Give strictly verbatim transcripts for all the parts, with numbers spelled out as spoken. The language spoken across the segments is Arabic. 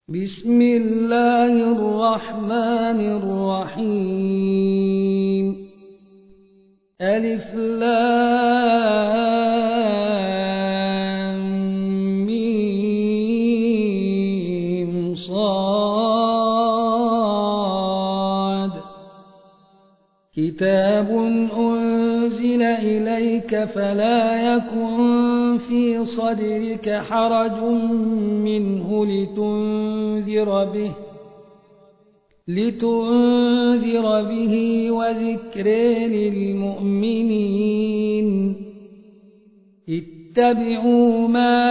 بسم الله الرحمن الرحيم ألف لام ميم صاد كتاب أنزل إليك فلا يكن في صدرك حرج منه لتنذر به لتنذر به وذكر للمؤمنين اتبعوا ما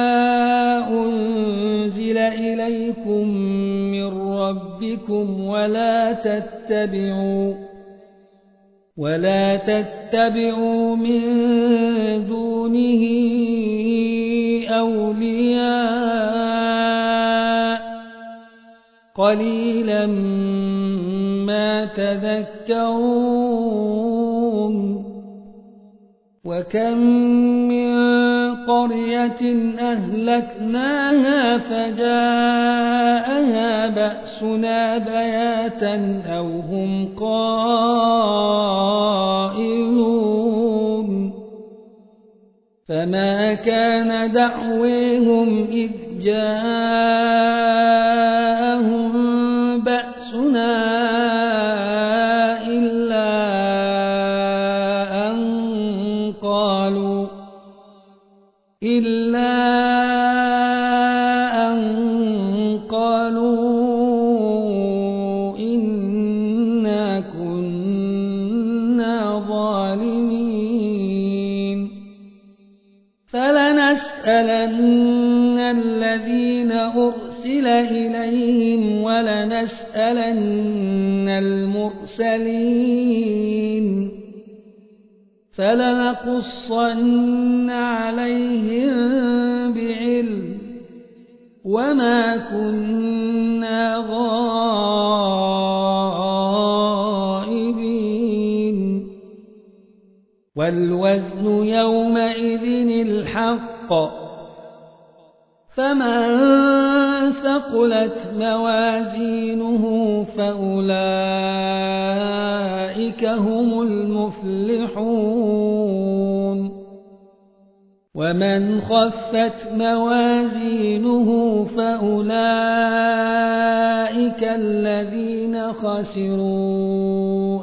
أنزل إليكم من ربكم ولا تتبعوا ولا تتبعوا من دونه أولياء قليلا ما تذكرون وكم من قرية أهلكناها فجاءها بأسنا بياتا أو هم قائلون فما كان دعويهم إذ جاءهم بأسنا إلا أن قالوا إلا أن قالوا إنا كنا ظالمين فلنسألن الذين أرسل إليهم ولنسألن المرسلين فلنقصن عليهم بعلم وما كنا غائبين والوزن يومئذ الحق فمن ثقلت موازينه فأولئك هم المفلحون ومن خفت موازينه فأولئك الذين خسروا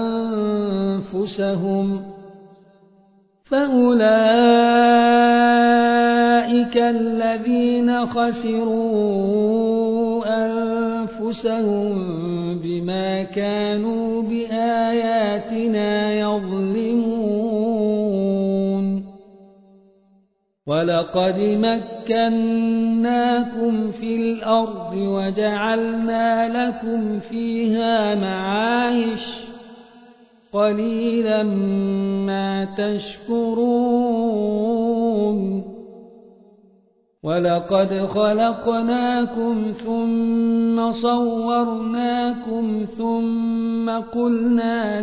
أنفسهم فأولئك الذين خسروا أنفسهم بما كانوا بآياتنا يظلمون ولقد مكناكم في الأرض وجعلنا لكم فيها معايش قليلا ما تشكرون ولقد خلقناكم ثم صورناكم ثم قلنا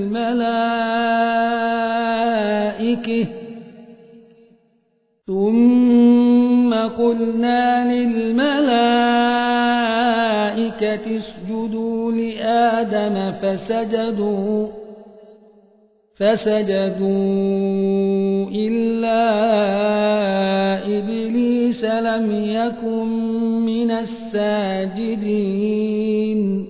للملائكة ثم قلنا للملائكة اسجدوا لآدم فسجدوا فسجدوا إلا إبليس لم يكن من الساجدين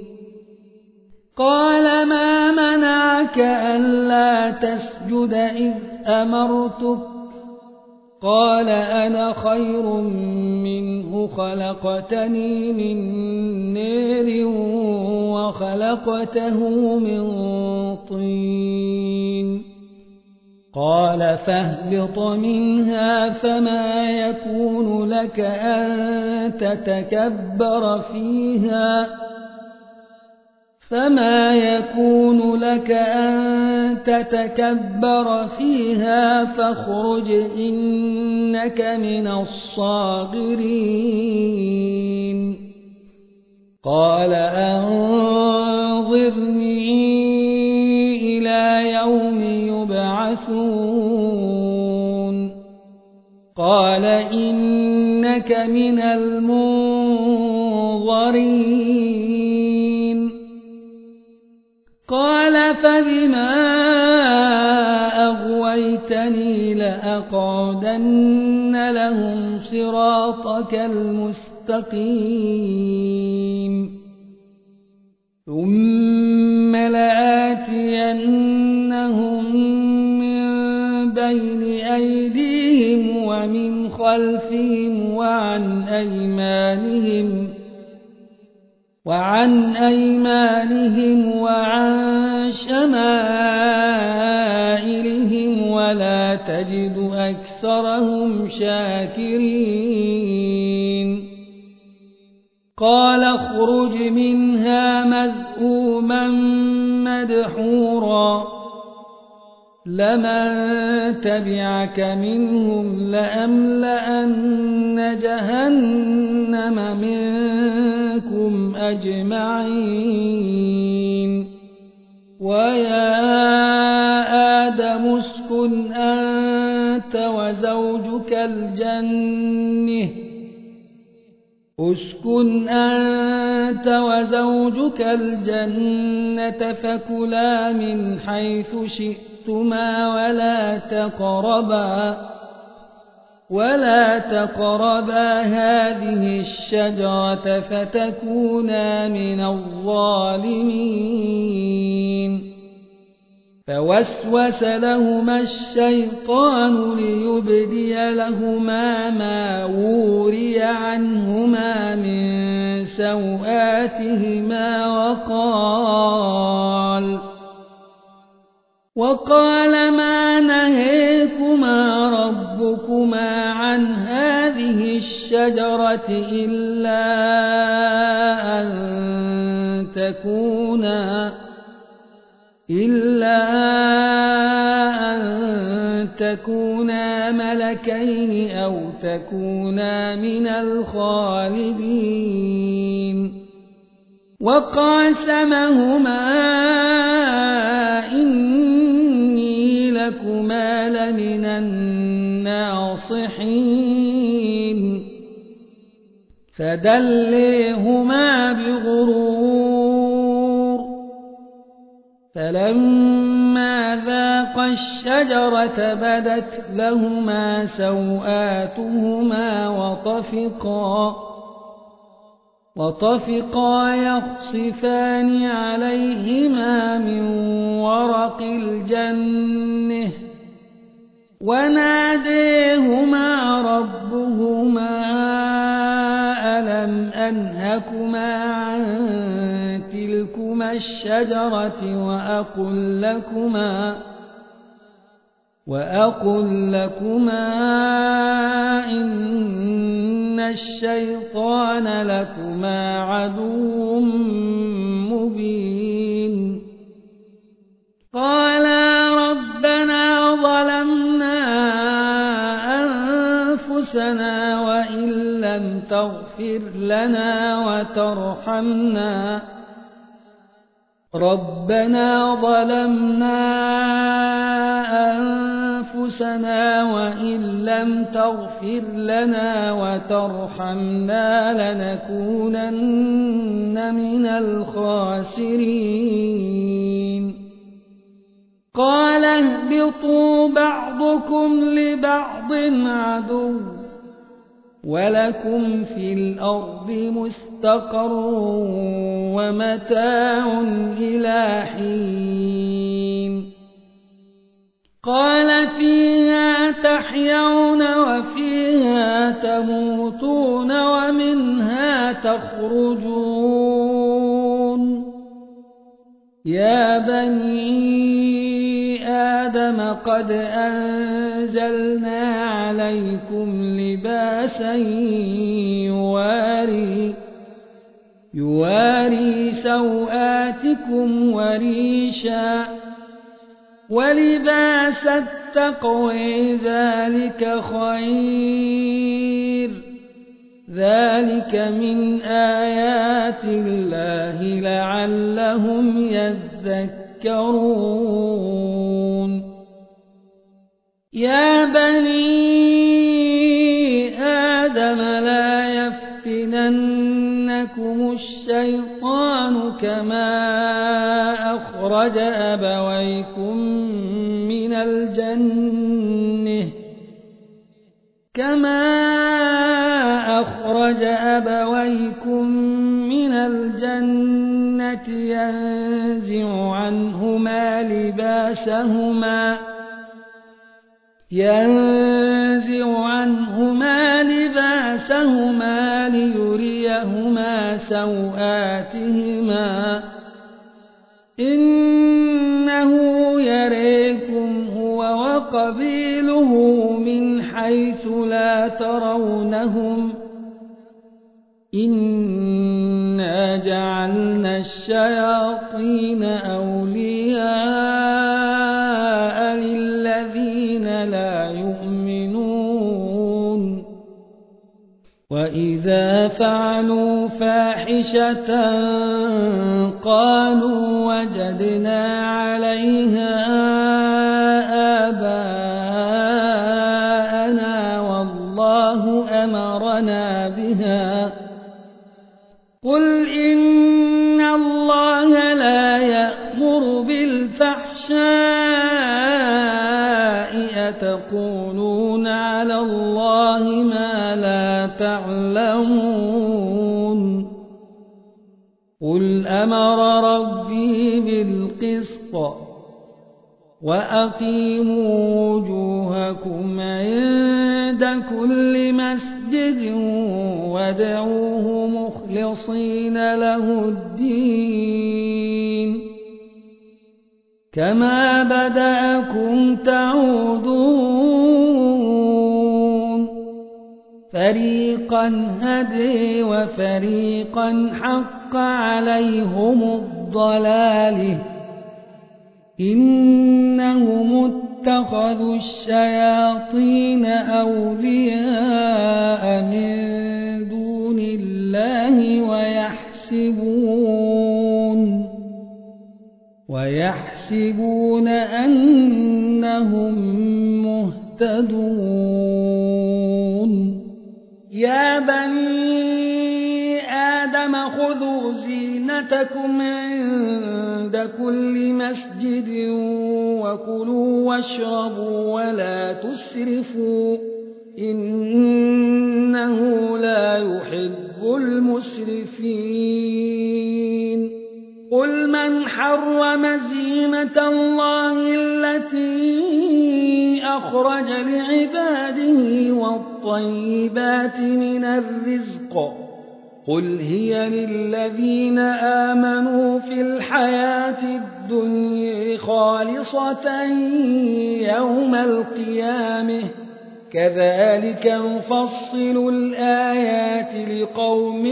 قال ما منعك ألا تسجد إذ أمرتك قال أنا خير منه خلقتني من نار وخلقته من طين قال فاهبط منها فما يكون لك أن تتكبر فيها فما يكون لك أن تتكبر فيها فاخرج إنك من الصاغرين قال أنظرني إلى يوم يبعثون قال إنك من المنظرين الضارين قال فبما أغويتني لأقعدن لهم صراطك المستقيم ثم لآتينهم من بين أيديهم ومن خلفهم وعن أيمانهم وعن أيمانهم وعن شمائلهم ولا تجد أكثرهم شاكرين قال اخرج منها مذءوما مدحورا لمن تبعك منهم لأملأن جهنم منكم أجمعين ويا آدم اسكن أنت وزوجك الجنة اسكن أنت وزوجك الجنة فكلا من حيث شئتما ولا تقربا ولا تقربا هذه الشجرة فتكونا من الظالمين فوسوس لهما الشيطان ليبدي لهما ما وري عنهما من سوآتهما وقال وقال ما نهيكما ربكما عن هذه الشجرة إلا أن تكونا إلا أن تكونا ملكين أو تكونا من الخالدين وقاسمهما إني لكما لمن الناصحين فدليهما بغرور فلما ذاقا الشجرة بدت لهما سوآتهما وطفقا وطفقا يخصفان عليهما من ورق الجنة وناديهما ربهما ألم أنهكما عن تلكما الشجرة وأقل لكما وأقل لكما إن الشيطان لكما عدو مبين قالا ربنا ظلمنا أنفسنا وإن لم تغفر لنا وترحمنا ربنا ظلمنا أنفسنا وإن لم تغفر لنا وترحمنا لنكونن من الخاسرين قال اهبطوا بعضكم لبعض عدو ولكم في الأرض مستقر ومتاع إلى حين قال فيها تحيون وفيها تموتون ومنها تخرجون يا بني آدم قد أنزلنا عليكم لباسا يواري يواري سوآتكم وريشا ولباس التقوى ذلك خير ذلك من آيات الله لعلهم يذكرون يا بني آدم لا يفتنن ينزغنكم الشيطان كما أخرج أبويكم من الجنة كما أخرج أبويكم من الجنة ينزع عنهما لباسهما ينزع عنهما لباسهما ليريهما سوآتهما إنه يريكم هو وقبيله من حيث لا ترونهم إنا جعلنا الشياطين أولياء للذين لا يؤمنون وإذا فعلوا فاحشة قالوا وجدنا عليها آباءنا والله أمرنا بها قل إن الله لا يأمر بالفحشاء أتقولون على الله ما لا تعلمون قل أمر ربي بالقسط وأقيموا وجوهكم عند كل مسجد وادعوه مخلصين له الدين كما بدأكم تعودون فريقا هدي وفريقا حق عليهم الضلالة إنهم اتخذوا الشياطين أولياء من دون الله ويحسبون ويحسبون أنهم مهتدون يا بني آدم خذوا زينتكم عند كل مسجد وكلوا واشربوا ولا تسرفوا إنه لا يحب المسرفين قل من حرم زينة الله التي أخرج لعباده والطيبات من الرزق قل هي للذين آمنوا في الحياة الدنيا خالصة يوم القيامة كذلك نفصل الآيات لقوم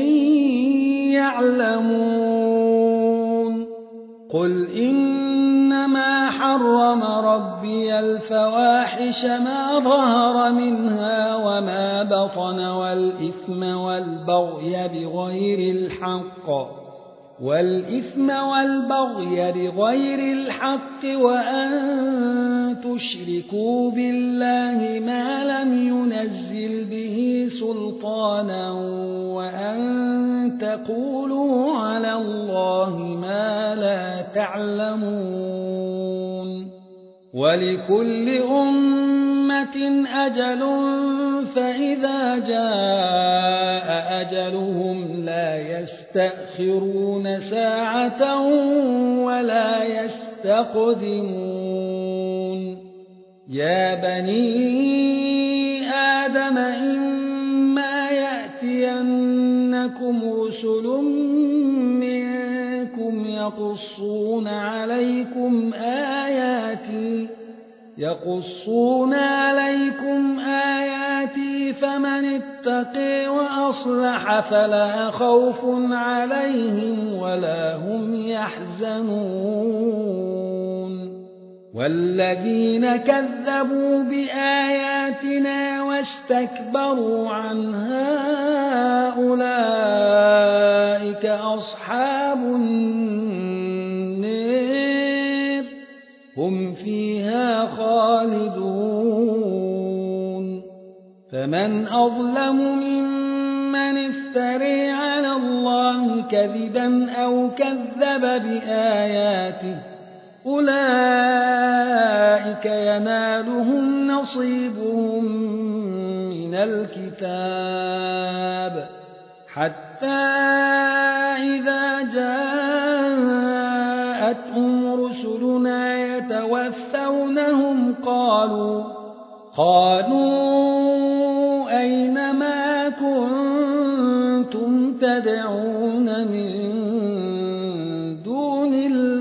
يعلمون قل إنما حرم ربي الفواحش ما ظهر منها وما بطن والإثم والبغي بغير الحق والإثم والبغي بغير الحق وأن تشركوا بالله ما لم ينزل به سلطانا وأن تقولوا على الله ما لا تعلمون ولكل أمة أجل فإذا جاء أجلهم لا يستأخرون ساعة ولا يستقدمون يا بني آدم إما يأتينكم رسل منكم يقصون عليكم آياتي يقصون عليكم آياتي فمن اتقي وأصلح فلا خوف عليهم ولا هم يحزنون والذين كذبوا بآياتنا واستكبروا عنها أولئك أصحاب النار هم فيها خالدون فمن أظلم ممن افتري على الله الله كذبا أو كذب بآياته أولئك ينالهم نصيبهم من الكتاب حتى إذا جاءتهم رسلنا يتوفونهم قالوا قالوا أين ما كنتم تدعون من دون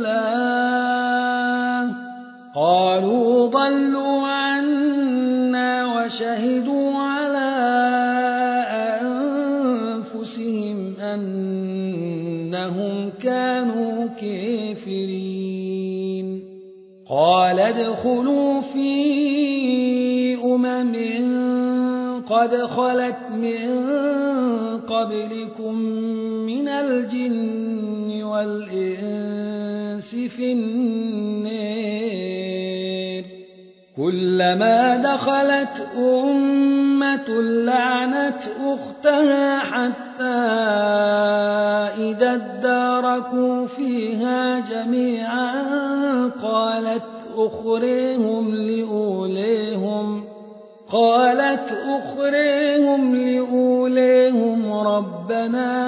الله قالوا ضلوا عنا وشهدوا على أنفسهم أنهم كانوا كافرين قال ادخلوا في أمم قد خلت من قبلكم من الجن والإنس في النار كلما دخلت أمة لعنت أختها حتى إذا اداركوا فيها جميعا قالت أخريهم لأوليهم قالت أخريهم لأوليهم ربنا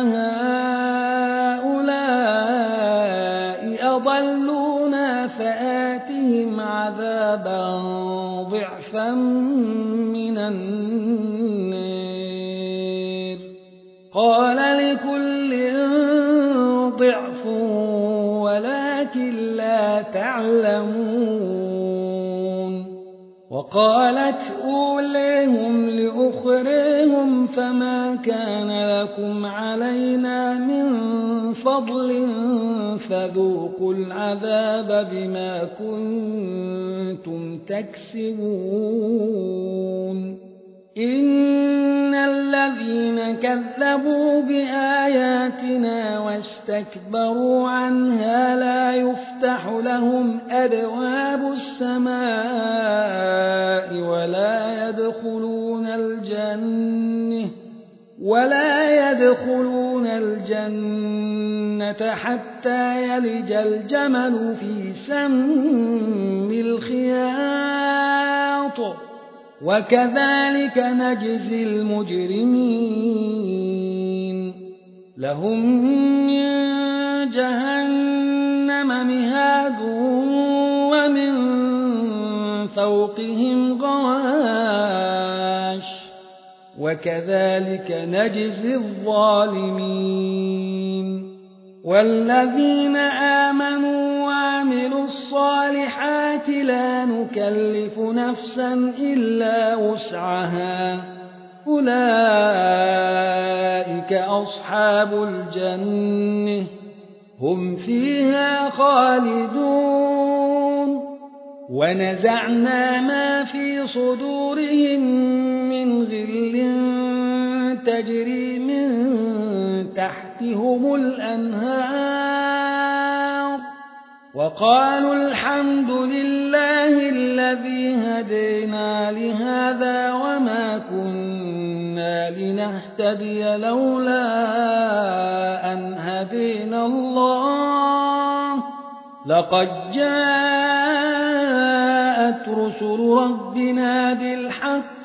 هؤلاء أضلونا فآتهم عذابا ضعفا من النار قال لكل ضعف ولكن لا تعلمون وقالت أوليهم لأخريهم فما كان لكم علينا من فضل فذوقوا العذاب بما كنتم تكسبون إن الذين كذبوا بآياتنا واستكبروا عنها لا يفتح لهم أبواب السماء ولا يدخلون الجنة ولا يدخلون الجنة حتى يلج الجمل في سم الخياط وكذلك نجزي المجرمين لهم من جهنم مهاد ومن فوقهم غواش وكذلك نجزي الظالمين والذين آمنوا وعملوا الصالحات لا نكلف نفسا إلا وسعها أولئك أصحاب الجنة هم فيها خالدون ونزعنا ما في صدورهم من غل تجري من تحتهم الأنهار وقالوا الحمد لله الذي هدينا لهذا وما كنا لنهتدي لولا أن هدينا الله لقد جاءت رسل ربنا بالحق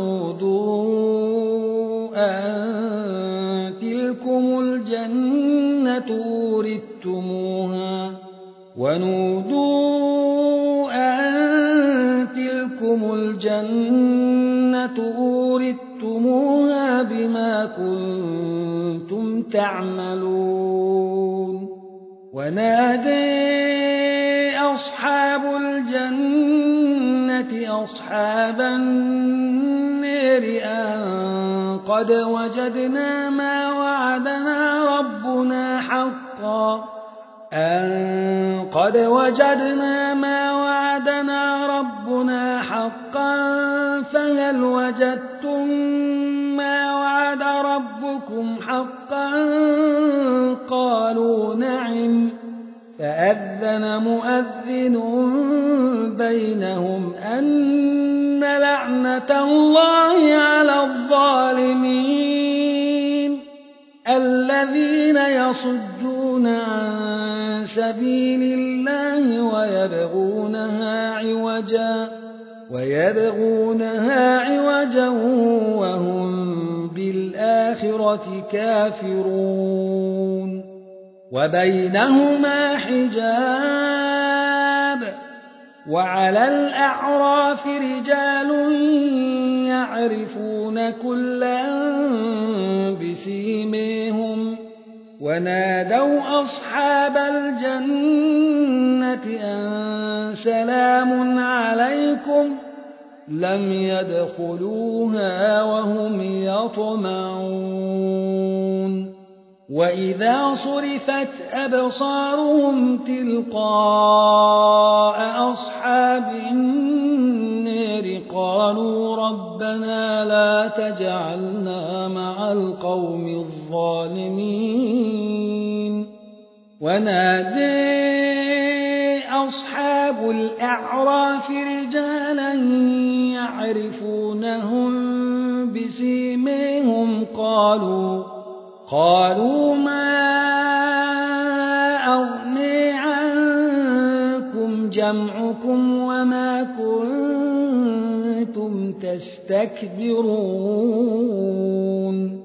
ونودوا أن تلكم الجنة أورثتموها ونودوا أن تلكم الجنة أورثتموها بما كنتم تعملون ونادي أصحاب الجنة أصحاب النار أن قد وجدنا ما وعدنا ربنا حقا أن قد وجدنا ما وعدنا ربنا حقا فهل وجدتم ما وعد ربكم حقا قالوا نعم فأذن مؤذن بينهم أن لعنة الله على الظالمين الذين يصدون عن سبيل الله ويبغونها عوجا ويبغونها عوجا وهم بالآخرة كافرون وبينهما حجاب وعلى الأعراف رجال يعرفون كلا بسيماهم ونادوا أصحاب الجنة أن سلام عليكم لم يدخلوها وهم يطمعون وإذا صرفت أبصارهم تلقاء أصحاب النار قالوا ربنا لا تجعلنا مع القوم الظالمين ونادى أصحاب الأعراف رجالا يعرفونهم بسيماهم قالوا قالوا ما أغني عنكم جمعكم وما كنتم تستكبرون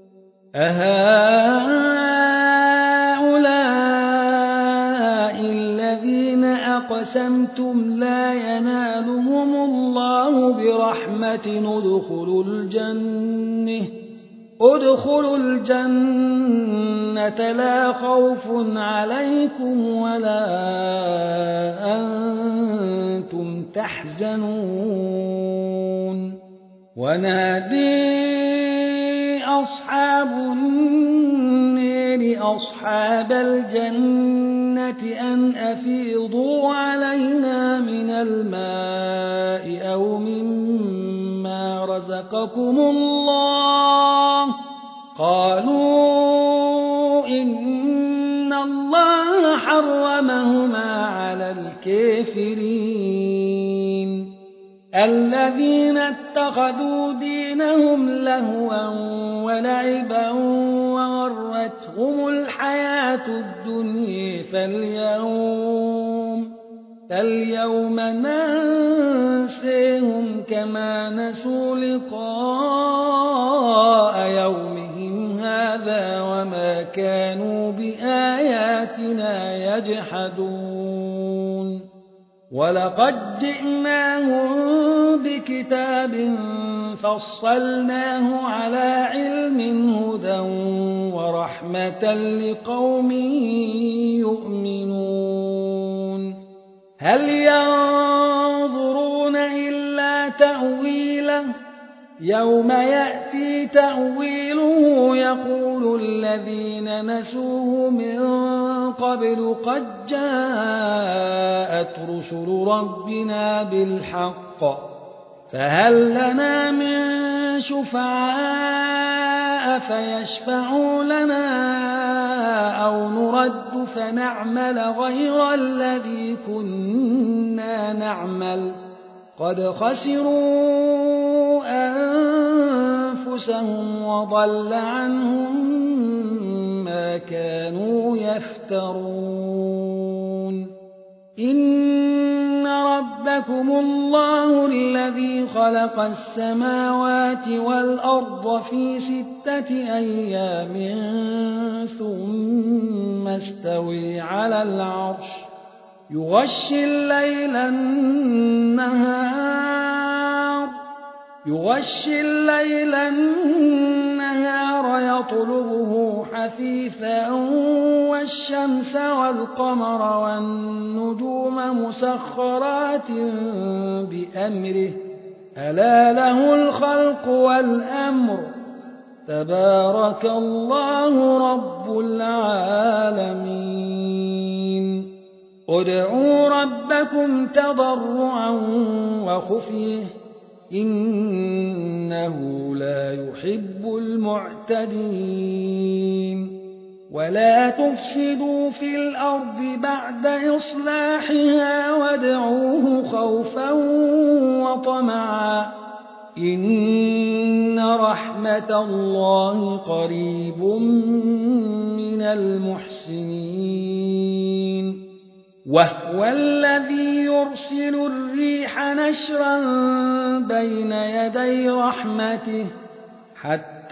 أهؤلاء الذين أقسمتم لا ينالهم الله برحمة ادخلوا الجنة ادخلوا الجنة لا خوف عليكم ولا أنتم تحزنون ونادي أصحاب النار أصحاب الجنة أن أفيضوا علينا من الماء أو مما رزقكم الله قالوا إن الله حرمهما على الكافرين الذين اتخذوا دينهم لهوا ولعبا وغرتهم الحياة الدنيا فاليوم فاليوم ننسيهم كما نسوا لقاء يومهم هذا وما كانوا بآياتنا يجحدون ولقد جئناهم بكتاب فصلناه على علم هدى ورحمة لقوم يؤمنون هل ينظرون إلا تأويله يوم يأتي تأويله يقول الذين نسوه من قبل قد جاءت رسل ربنا بالحق فهل لنا من شفعاء فيشفعوا لنا أو نرد فنعمل غير الذي كنا نعمل قد خسروا أنفسهم وضل عنهم ما كانوا يفترون إن ربكم الله الذي خلق السماوات والأرض في ستة أيام ثم استوي على العرش يغشي الليل النهار يغشي الليل النهار يطلبه حثيثا والشمس والقمر والنجوم مسخرات بأمره ألا له الخلق والأمر تبارك الله رب العالمين ادعوا ربكم تضرعا وخفيه إنه لا يحب المعتدين ولا تفسدوا في الأرض بعد إصلاحها وادعوه خوفا وطمعا إن رحمة الله قريب من المحسنين وهو الذي يرسل الريح نشرا بين يدي رحمته حتى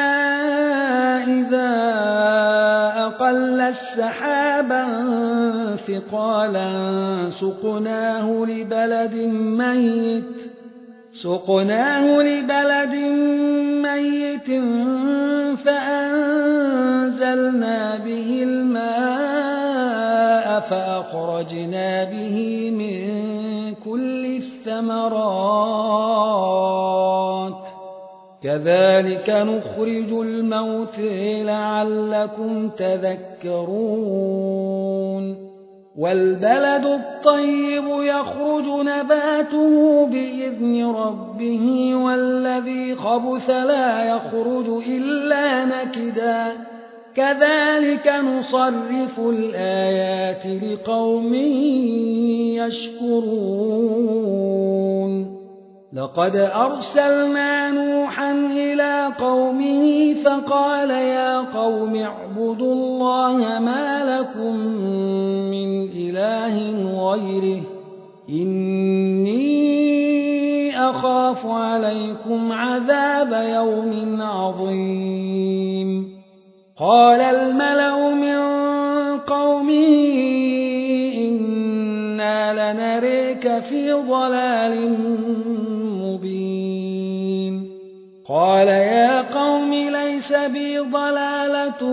إذا أقل السحابا ثقالا سقناه لبلد ميت سقناه لبلد ميت فأنزلنا به الماء فأخرجنا به من كل الثمرات كذلك نخرج الموتى لعلكم تذكرون والبلد الطيب يخرج نباته بإذن ربه والذي خبث لا يخرج إلا نكدا كذلك نصرف الآيات لقوم يشكرون لقد أرسلنا نوحا إلى قومه فقال يا قوم اعبدوا الله ما لكم من إله غيره إني أخاف عليكم عذاب يوم عظيم قال الملأ من قومه إنا لنريك في ضلال مبين قال يا قوم ليس بي ضلالة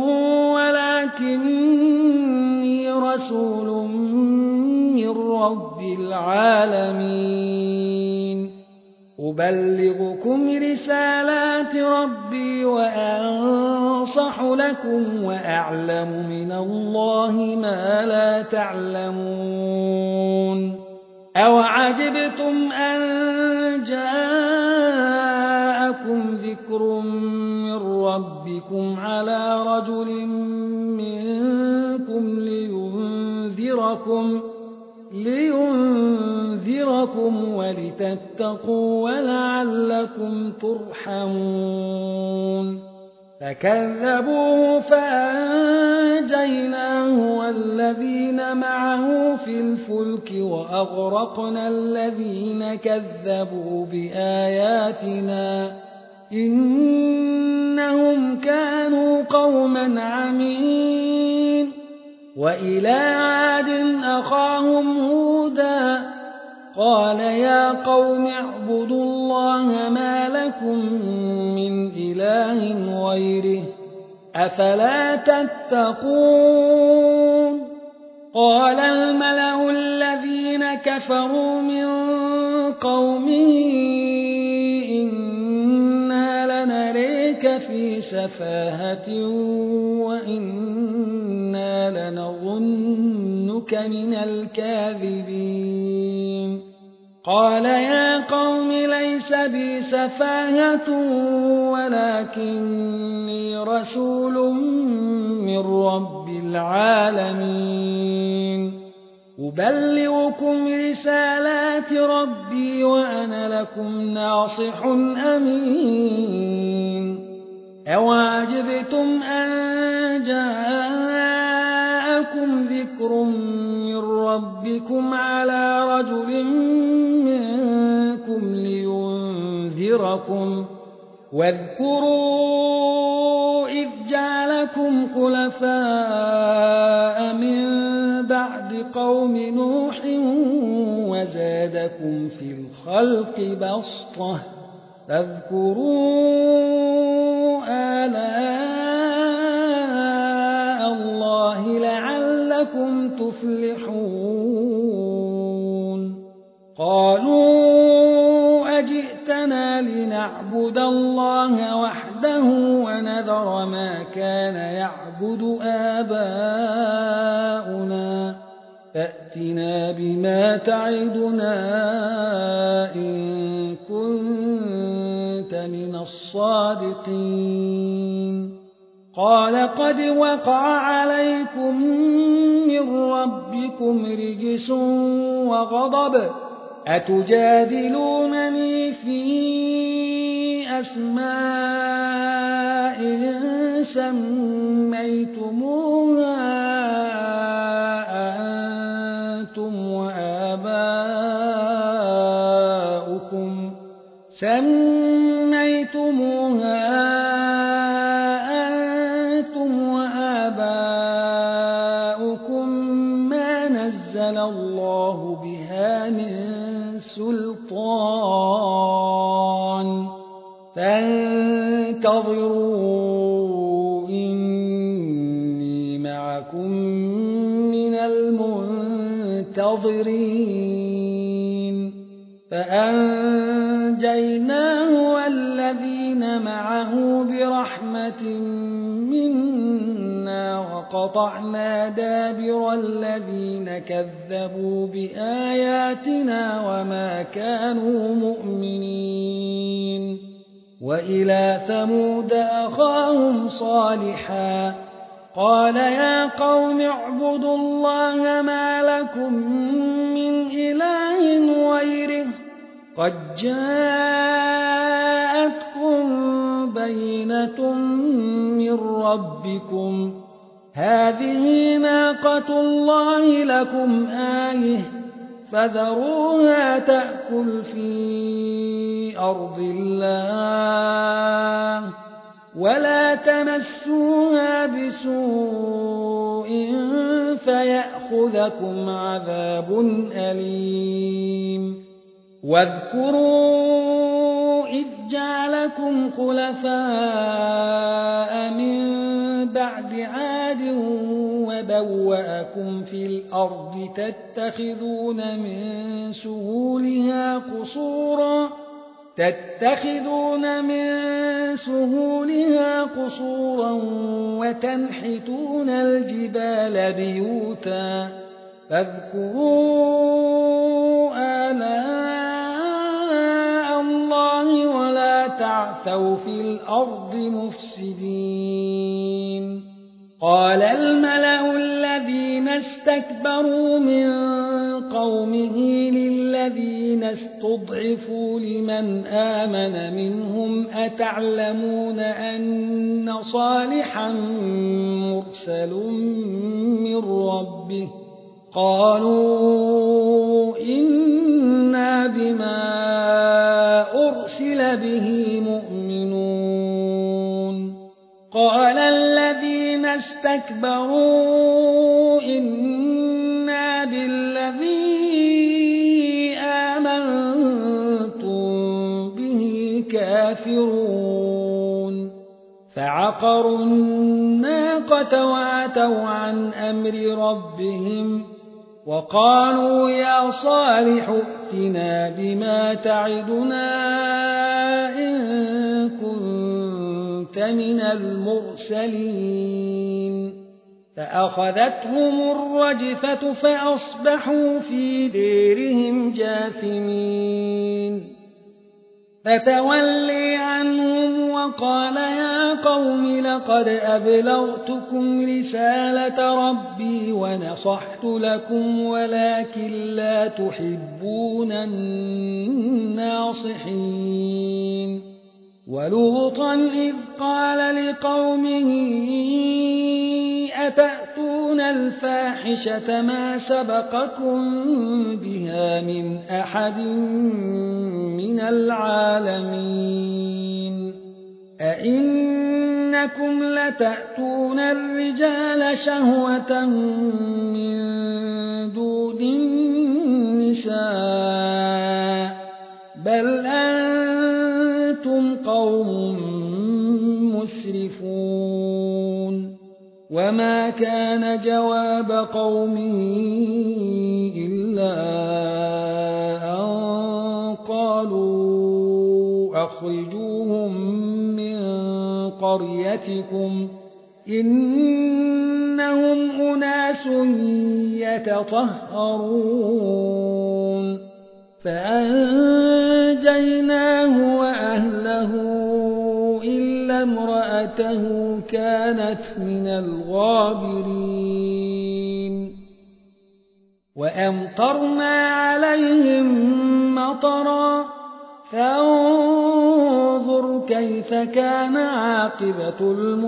ولكني رسول من رب العالمين أبلغكم رسالات ربي وأنصح لكم وأعلم من الله ما لا تعلمون أوعجبتم أن جاءكم ذكر من ربكم على رجل منكم لينذركم لينذركم ولتتقوا ولعلكم ترحمون فكذبوه فأنجيناه والذين معه في الفلك وأغرقنا الذين كذبوا بآياتنا إنهم كانوا قوما عمين وإلى عاد أخاهم هودا قال يا قوم اعبدوا الله ما لكم من إله غيره أفلا تتقون قال الملأ الذين كفروا من قومه إنا لنريك في سفاهة وإنا لنظنك من الكاذبين قال يا قوم ليس بي سفاهة ولكني رسول من رب العالمين أبلغكم رسالات ربي وأنا لكم ناصح أمين أوعجبتم أن جاءكم ذكر من ربكم على رجل منكم لينذركم واذكروا إذ جعلكم خلفاء من بعد قوم نوح وزادكم في الخلق بسطة فاذكروا آلاء الله لعلكم تفلحون قالوا أجئتنا لنعبد الله وحده ونذر ما كان يعبد آباؤنا فأتنا بما تعدنا إن كنت من الصادقين قال قد وقع عليكم من ربكم رجس وغضب أتجادلونني في أسماء سميتموها أنتم وآباؤكم سميتموها أنتم وآباؤكم ما نزل الله بها من سلطان فانتظروا إني معكم من المنتظرين فأنجيناه والذين معه برحمة منا وقطعنا دابر الذين كذبوا بآياتنا وما كانوا مؤمنين وإلى ثمود أخاهم صالحا قال يا قوم اعبدوا الله ما لكم من إله غيره قد جاءتكم بينة من ربكم هذه ناقة الله لكم آية فذروها تأكل في أرض الله ولا تمسوها بسوء فيأخذكم عذاب أليم واذكروا إذ جعلكم خلفاء من بعد عاد وبوأكم في الأرض تتخذون من سهولها قصورا تتخذون من سهولها قصورا وتنحتون الجبال بيوتا فاذكروا آلاء الله ولا تعثوا في الأرض مفسدين قال الملأ الذين استكبروا من قومه للذين استضعفوا لمن آمن منهم أتعلمون أن صالحا مرسل من ربه قالوا إنا بما أرسل به مؤمنون قال الذين استكبروا إنا بالذي آمنتم به كافرون فعقروا الناقة وعتوا عن أمر ربهم وقالوا يا صالح ائتنا بما تعدنا إن كنت من المرسلين فأخذتهم الرجفة فأصبحوا في ديرهم جاثمين فتولي عنهم وقال يا قوم لقد أبلغتكم رسالة ربي ونصحت لكم ولكن لا تحبون الناصحين ولوطا إذ قال لقومه أتأتون الفاحشة ما سبقكم بها من أحد من العالمين أئنكم لتأتون الرجال شهوة من دون النساء بل أنتم قوم مسرفون وما كان جواب قومه إلا أن قالوا أخرجوهم من قريتكم إنهم أناس يتطهرون فأنجيناه وأهله إلا امرأته كانت من الغابرين وأمطرنا عليهم مطرا فانظر كيف كان عاقبة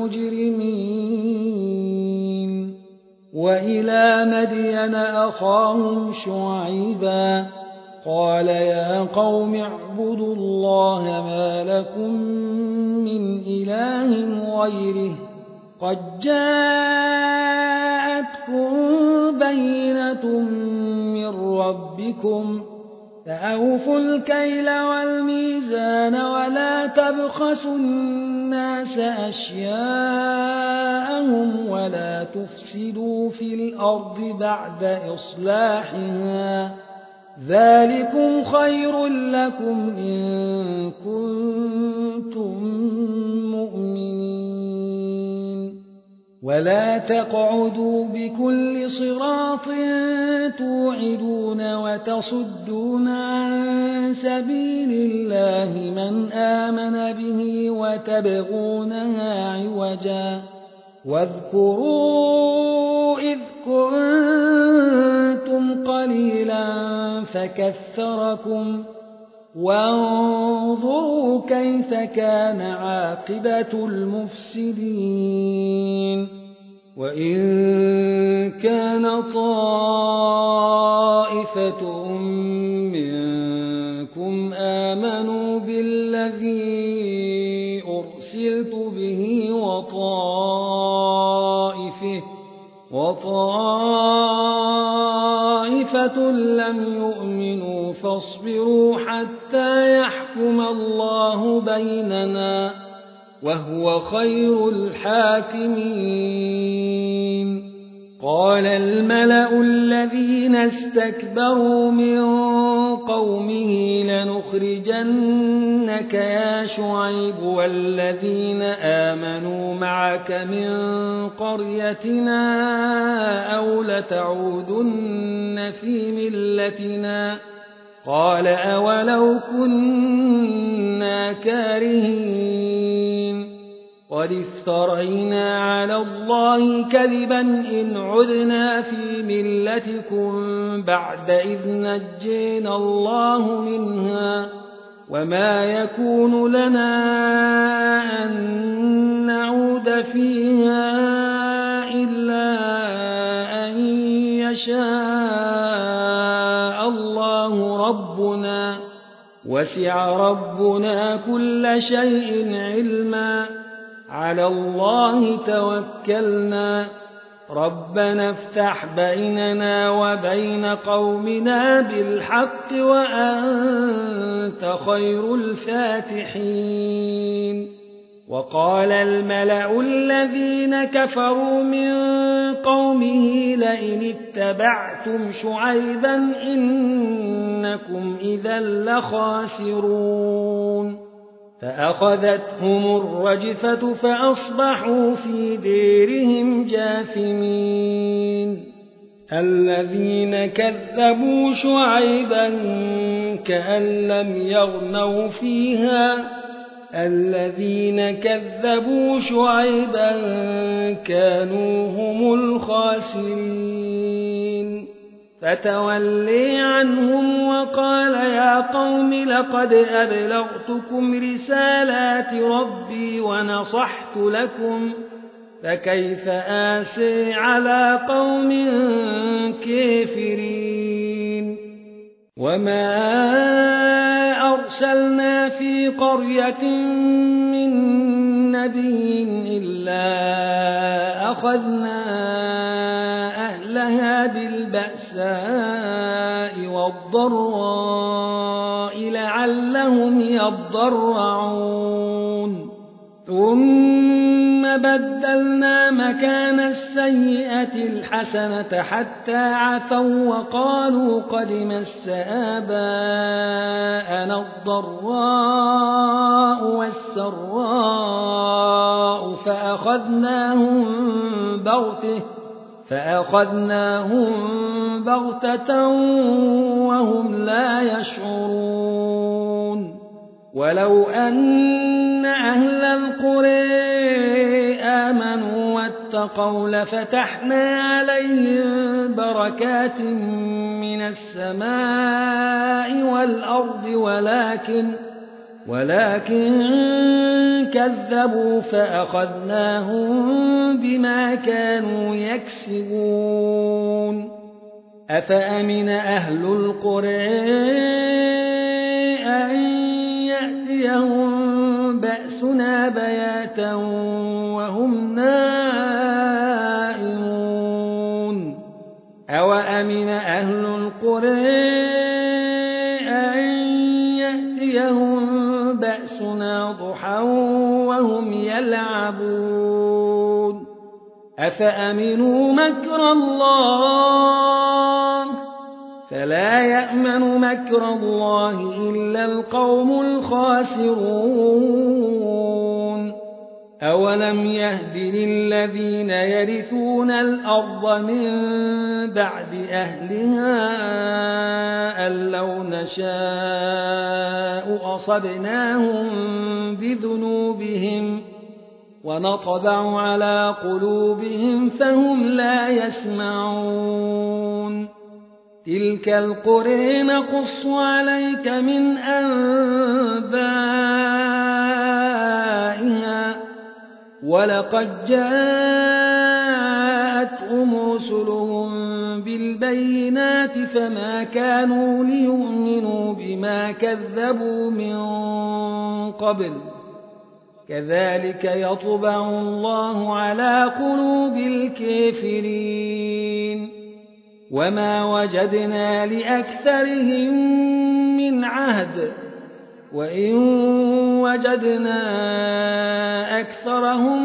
المجرمين وإلى مدين أخاهم شعيبا قال يا قوم اعبدوا الله ما لكم من إله غيره قد جاءتكم بينة من ربكم فأوفوا الكيل والميزان ولا تبخسوا الناس أشياءهم ولا تفسدوا في الأرض بعد إصلاحها ذلكم خير لكم إن كنتم مؤمنين ولا تقعدوا بكل صراط توعدون وتصدون عن سبيل الله من آمن به وتبغونها عوجا واذكروا إذ كنتم قليلا فكثركم وانظروا كيف كان عاقبة المفسدين وإن كان طائفة منكم آمنوا بالذي أرسلت به وطائفة وطائفة لم يؤمنوا فاصبروا حتى يحكم الله بيننا وهو خير الحاكمين قال الملأ الذين استكبروا من قومه لنخرجنك يا شعيب والذين آمنوا معك من قريتنا أو لتعودن في ملتنا قال أولو كنا كارهين قد افترينا على الله كذبا إن عدنا في ملتكم بعد إذ نجينا الله منها وما يكون لنا أن نعود فيها إلا أن يشاء الله ربنا وسع ربنا كل شيء علما على الله توكلنا ربنا افتح بيننا وبين قومنا بالحق وأنت خير الفاتحين وقال الملأ الذين كفروا من قومه لئن اتبعتم شعيبا إنكم إذا لخاسرون فأخذتهم الرجفة فأصبحوا في ديرهم جاثمين الذين كذبوا شعيبا كأن لم يغنوا فيها الذين كذبوا شعيبا كانوا هم الخاسرين فتولي عنهم وقال يا قوم لقد أبلغتكم رسالات ربي ونصحت لكم فكيف آسي على قوم كافرين وما أرسلنا في قرية من نبي إلا أخذنا أهلها بالبأساء والضراء لعلهم يضرعون ثم بدلنا مكان السيئة الحسنة حتى عفوا وقالوا قد مس آباءنا الضراء والسراء فأخذناهم بغتة فأخذناهم بغتة وهم لا يشعرون ولو أن أهل القرى آمنوا اتقوا لفتحنا عليهم بركات من السماء والأرض ولكن ولكن كذبوا فأخذناهم بما كانوا يكسبون أفأمن أهل القرى أن يأتيهم بأسنا بياتا وهم نائمون أوأمن أهل القرى أن يأتيهم بأسنا ضحى وهم يلعبون أفأمنوا مكر الله فلا يأمن مكر الله إلا القوم الخاسرون أولم يهد للذين يرثون الأرض من بعد أهلها أن لو نشاء أصبناهم بذنوبهم ونطبع على قلوبهم فهم لا يسمعون تلك القرى نقص عليك من أنبائها ولقد جاءتهم رسلهم بالبينات فما كانوا ليؤمنوا بما كذبوا من قبل كذلك يطبع الله على قلوب الكافرين وما وجدنا لأكثرهم من عهد وإن وجدنا أكثرهم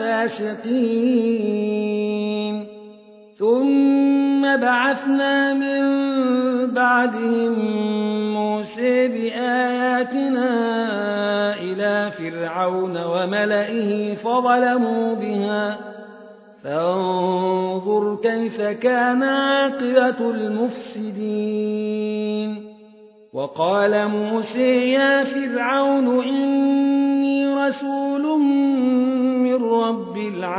لفاسقين ثم بعثنا من بعدهم موسى بآياتنا إلى فرعون وملئه فظلموا بها فانظر كيف كان عاقبة المفسدين وقال موسى يا فرعون إني رسول من رب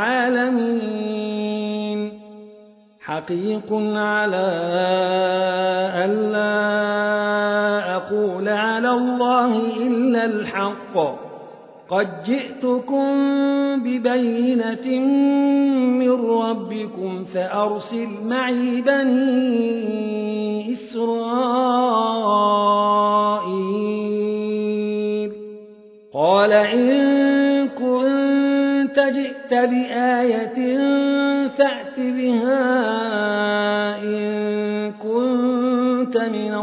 العالمين حقيق على ألا أقول على الله إلا الحق قد جئتكم ببينة من ربكم فأرسل معي بني إسرائيل قال إن كنت جئت بآية فأت بها إن كنت من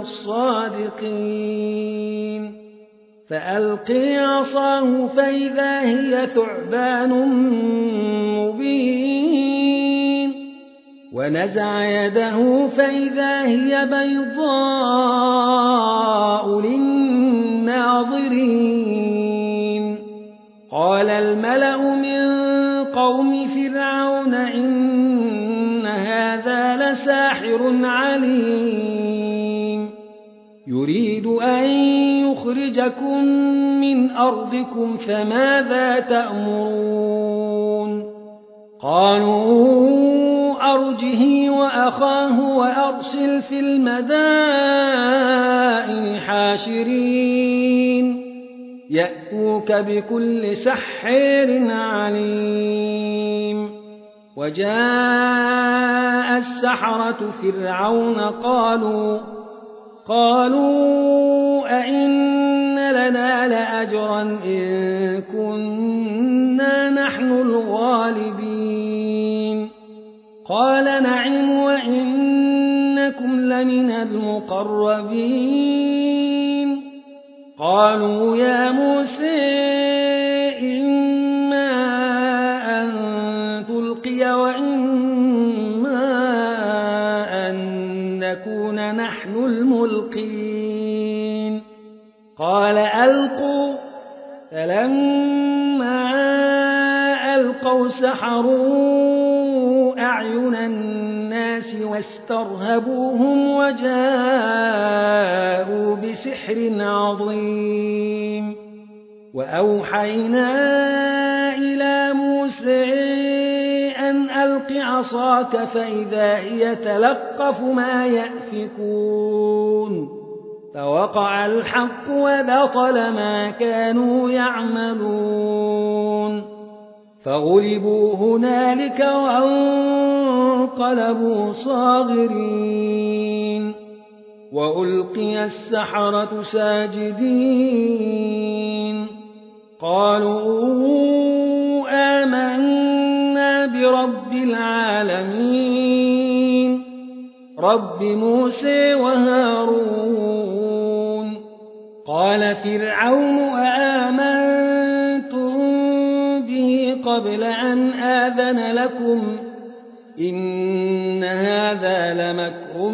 الصادقين فألقي عصاه فإذا هي ثعبان مبين ونزع يده فإذا هي بيضاء للناظرين قال الملأ من قوم فرعون إن هذا لساحر عليم يريد أن يخرجكم من أرضكم فماذا تأمرون قالوا أرجه وأخاه وأرسل في المدائن حاشرين يأتوك بكل سحر عليم وجاء السحرة فرعون قالوا قالوا أئن لنا لأجرا إن كنا نحن الغالبين قال نعم وإنكم لمن المقربين قالوا يا موسى إما أن تلقي وإما أن نكون نحن الملقين قال ألقوا فلما ألقوا سحروا أعين الناس واسترهبوهم وجاءوا بسحر عظيم وأوحينا إلى موسى أن ألق عصاك فإذا هي تلقف ما يأفكون فوقع الحق وبطل ما كانوا يعملون فغلبوا هنالك وانقلبوا صاغرين وألقي السحرة ساجدين قالوا آمنا برب العالمين رب موسى وهارون قال فرعون آمنتم به قبل أن آذن لكم إن هذا لمكر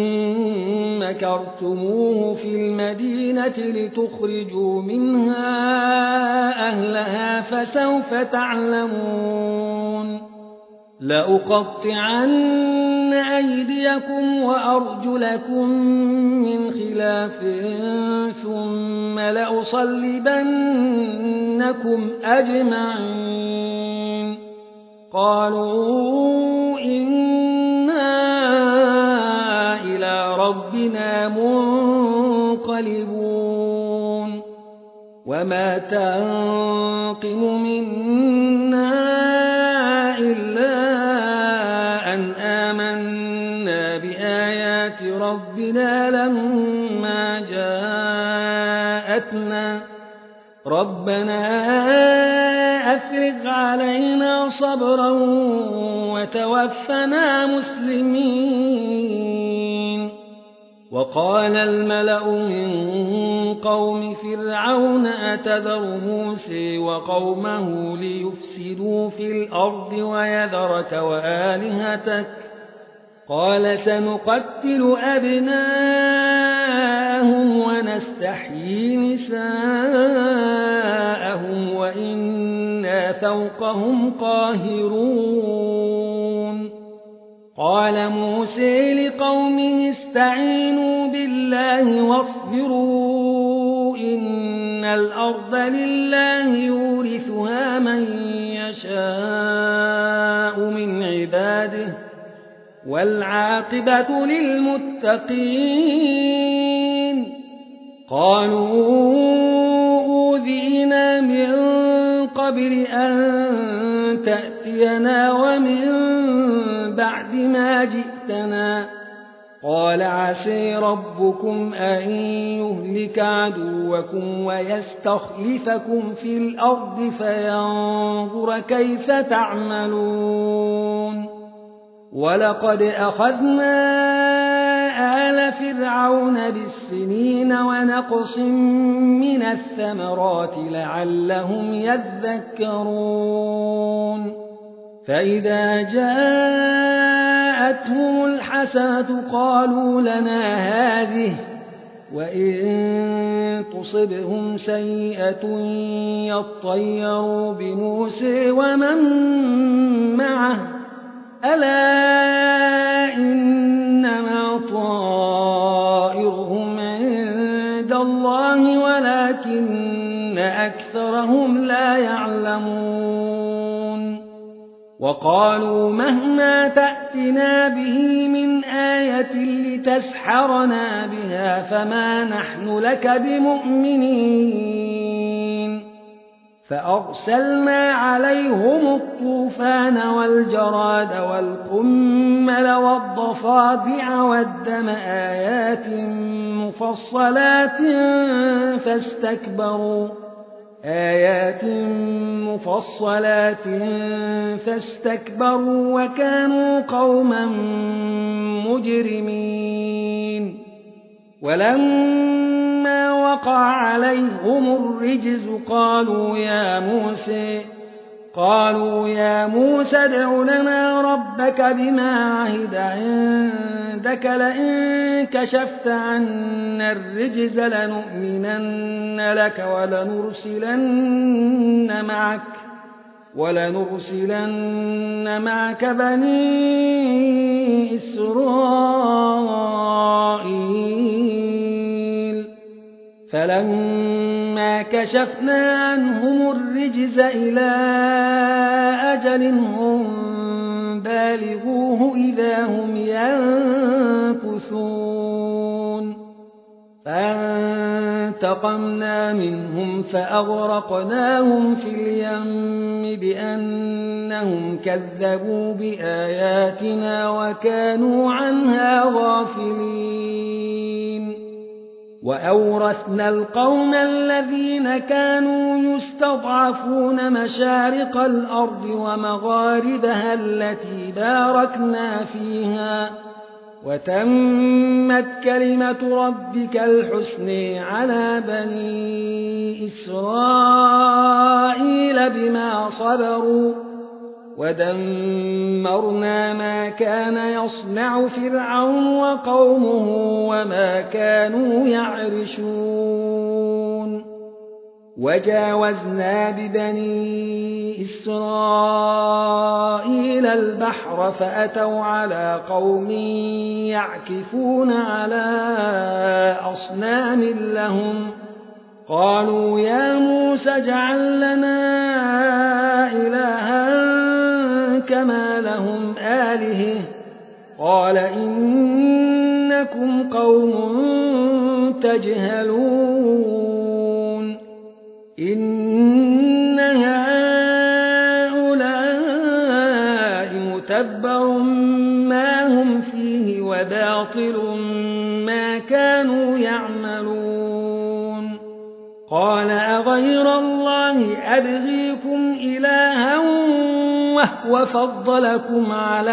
مكرتموه في المدينة لتخرجوا منها أهلها فسوف تعلمون لأقطعن أيديكم وأرجلكم من خلاف ثم لأصلبنكم أجمعين قالوا إنا إلى ربنا منقلبون وما تنقم منا إلا أن آمنا بآيات ربنا لما جاءتنا ربنا أفرغ علينا صبرا وتوفنا مسلمين وقال الملأ من قوم فرعون أتذر موسى وقومه ليفسدوا في الأرض ويذرك وآلهتك قال سنقتل أبناءهم ونستحيي نساءهم وإنا فوقهم قاهرون قال موسى لقومه استعينوا بالله واصبروا إن الأرض لله يورثها من يشاء من عباده والعاقبة للمتقين قالوا أوذينا من قبل أن تأتينا ومن بعد ما جئتنا قال عسى ربكم أن يهلك عدوكم ويستخلفكم في الأرض فينظر كيف تعملون ولقد أخذنا آل فرعون بالسنين ونقص من الثمرات لعلهم يذكرون فإذا جاءتهم الحسنة قالوا لنا هذه وإن تصبهم سيئة يطيروا بموسى ومن معه ألا إنما طائرهم عند الله ولكن أكثرهم لا يعلمون وقالوا مهما تأتنا به من آية لتسحرنا بها فما نحن لك بمؤمنين فأرسلنا عليهم الطوفان والجراد والقمل والضفادع والدم آيات مفصلات فاستكبروا آيات مفصلات فاستكبروا وكانوا قوما مجرمين ولما وقع عليهم الرجز قالوا يا موسى قالوا يا موسى ادع لنا ربك بما عهد عندك لئن كشفت عنا الرجز لنؤمنن لك ولنرسلن معك ولنرسلن معك بني إسرائيل فلما كشفنا عنهم الرجز إلى أجل هم بالغوه إذا هم ينكثون فانتقمنا منهم فأغرقناهم في اليم بأنهم كذبوا بآياتنا وكانوا عنها غافلين وأورثنا القوم الذين كانوا يستضعفون مشارق الأرض ومغاربها التي باركنا فيها وتمت كلمة ربك الحسن على بني إسرائيل بما صبروا ودمرنا ما كان يصنع فرعون وقومه وما كانوا يعرشون وجاوزنا ببني إسرائيل البحر فأتوا على قوم يعكفون على أصنام لهم قالوا يا موسى اجعل لنا إلها كما لهم آلهة قال إنكم قوم تجهلون إن هؤلاء متبر ما هم فيه وباطل ما كانوا يعملون قال أغير الله أبغيكم إلها وهو فضلكم على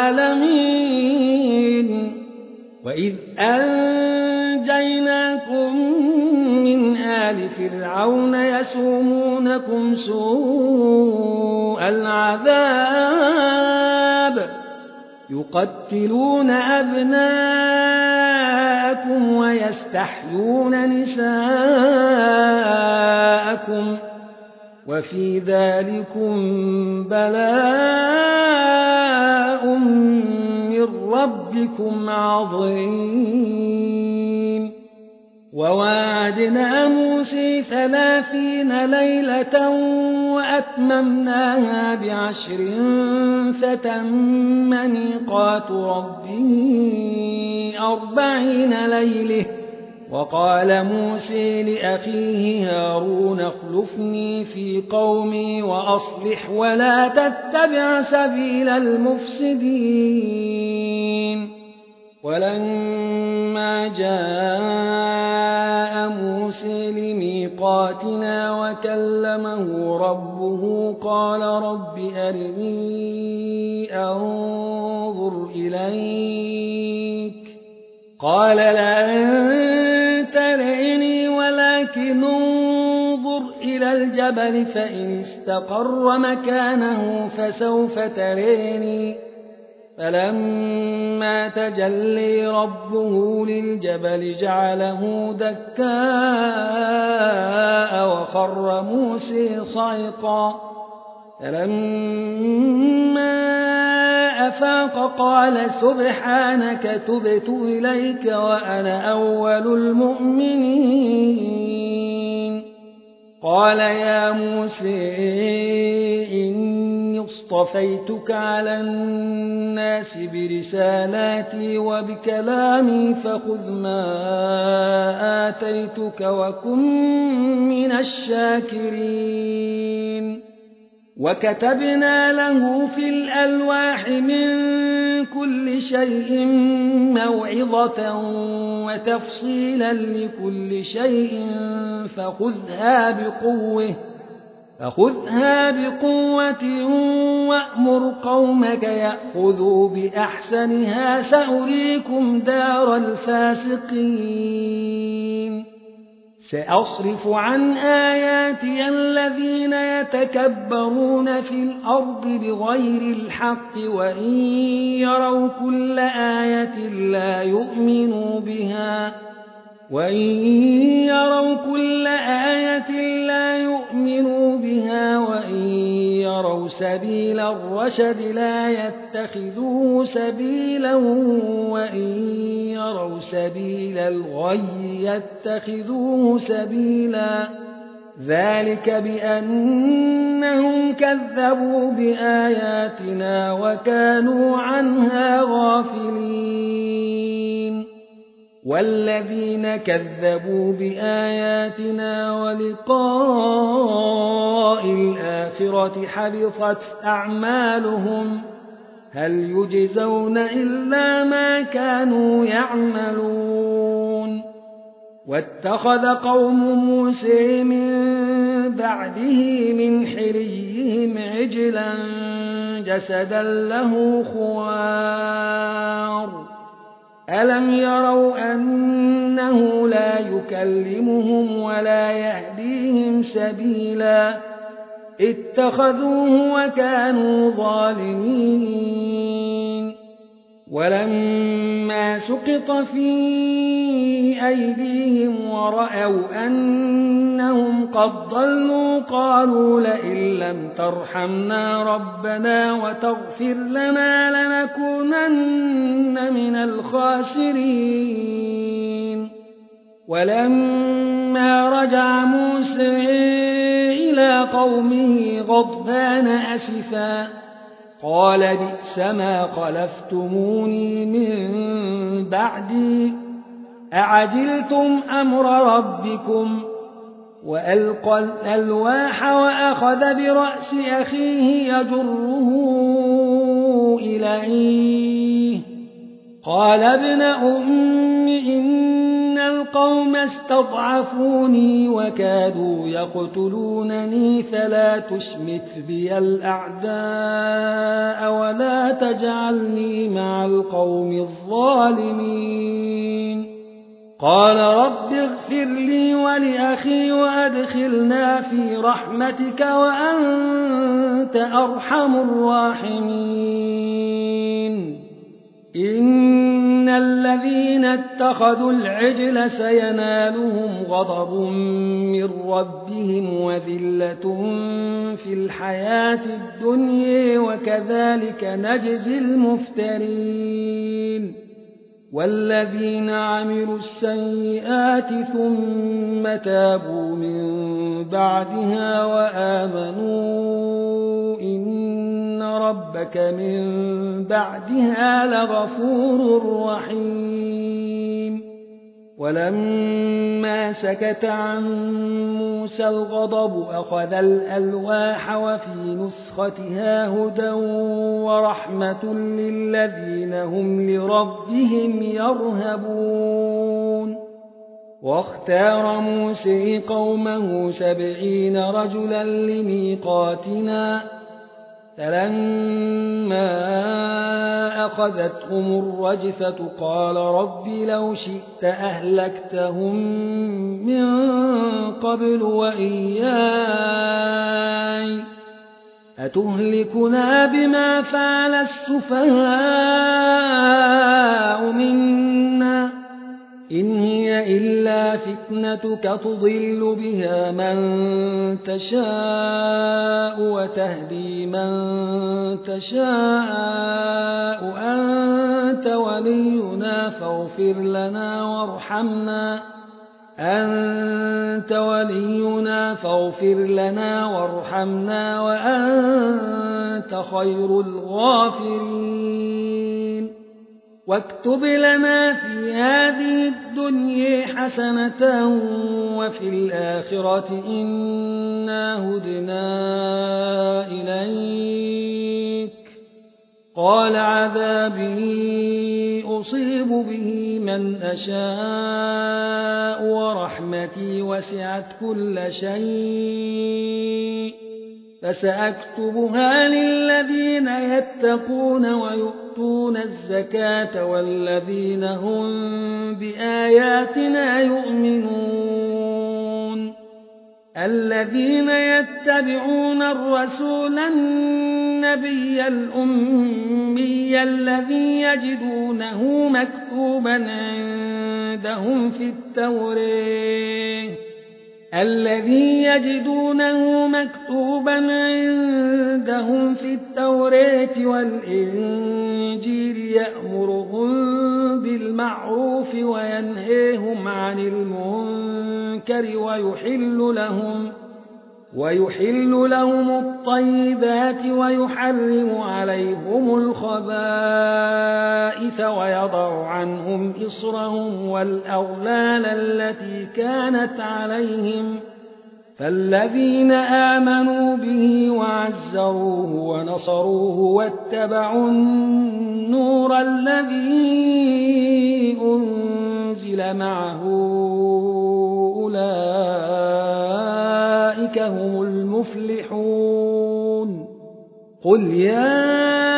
العالمين وإذ أنجيناكم من آل فرعون يسومونكم سوء العذاب يقتلون أبناءكم ويستحيون نساءكم وفي ذلكم بلاء من ربكم عظيم وواعدنا موسى ثلاثين ليلة وأتممناها بعشر فتم ميقات ربه أربعين ليلة وقال موسى لأخيه هارون اخلفني في قومي وأصلح ولا تتبع سبيل المفسدين ولما جاء موسى لميقاتنا وكلمه ربه قال رب أرني أنظر إليك قال لن تريني ولكن انظر إلى الجبل فإن استقر مكانه فسوف تريني فلما تجلي ربه للجبل جعله دكاء وخر موسى صعقا فلما أفاق قال سبحانك تبت إليك وأنا أول المؤمنين قال يا موسى إني اصطفيتك على الناس برسالاتي وبكلامي فخذ ما آتيتك وكن من الشاكرين وكتبنا له في الألواح من كل شيء موعظة وتفصيلا لكل شيء فخذها بقوة فخذها بقوة وأمر قومك يأخذوا بأحسنها سأريكم دار الفاسقين سأصرف عن آياتي الذين يتكبرون في الأرض بغير الحق وإن يروا كل آية لا يؤمنوا بها وإن يروا كل آية لا يؤمنوا بها وإن يروا سبيل الرشد لا يتخذوه سبيلا وإن يروا سبيل الغي يتخذوه سبيلا ذلك بأنهم كذبوا بآياتنا وكانوا عنها غافلين والذين كذبوا بآياتنا ولقاء الآخرة حبطت أعمالهم هل يجزون إلا ما كانوا يعملون واتخذ قوم موسى من بعده من حليهم عجلا جسدا له خوار ألم يروا أنه لا يكلمهم ولا يهديهم سبيلا اتخذوه وكانوا ظالمين ولما سقط في أيديهم ورأوا أنهم قد ضلوا قالوا لئن لم ترحمنا ربنا وتغفر لنا لنكونن من الخاسرين ولما رجع موسى إلى قومه غضبان أسفا قال بئس ما خلفتموني من بعدي أعجلتم أمر ربكم وألقى الألواح وأخذ برأس أخيه يجره إليه قال ابن أم إن القوم استضعفوني وكادوا يقتلونني فلا تشمت بي الأعداء ولا تجعلني مع القوم الظالمين قال رب اغفر لي ولأخي وأدخلنا في رحمتك وأنت أرحم الراحمين إن الذين اتخذوا العجل سينالهم غضب من ربهم وذلة في الحياة الدنيا وكذلك نجزي المفترين والذين عملوا السيئات ثم تابوا من بعدها وآمنوا إن ربك من بعدها لغفور رحيم ولما سكت عن موسى الغضب أخذ الألواح وفي نسختها هدى ورحمة للذين هم لربهم يرهبون واختار موسى قومه سبعين رجلا لميقاتنا فلما أخذتهم الرجفة قال رب لو شئت أهلكتهم من قبل وإياي أتهلكنا بما فعل السفهاء منا إن هي إلا فتنتك تضل بها من تشاء وتهدي من تشاء أنت ولينا فاغفر لنا وارحمنا أنت ولينا فاغفر لنا وارحمنا وأنت خير الغافرين واكتب لنا في هذه الدنيا حسنة وفي الآخرة إنا هدنا إليك قال عذابي أصيب به من أشاء ورحمتي وسعت كل شيء فسأكتبها للذين يتقون ويؤتون الزكاة والذين هم بآياتنا يؤمنون الذين يتبعون الرسول النبي الأمي الذي يجدونه مكتوبا عندهم في التوراة الذي يجدونه مكتوبا عندهم في التوراة والإنجيل يأمرهم بالمعروف وينهيهم عن المنكر ويحل لهم ويحل لهم الطيبات ويحرم عليهم الخبائث ويضع عنهم إصرهم والأغلال التي كانت عليهم فالذين آمنوا به وعزروه ونصروه واتبعوا النور الذي أنزل معه أولئك هم المفلحون. قل يا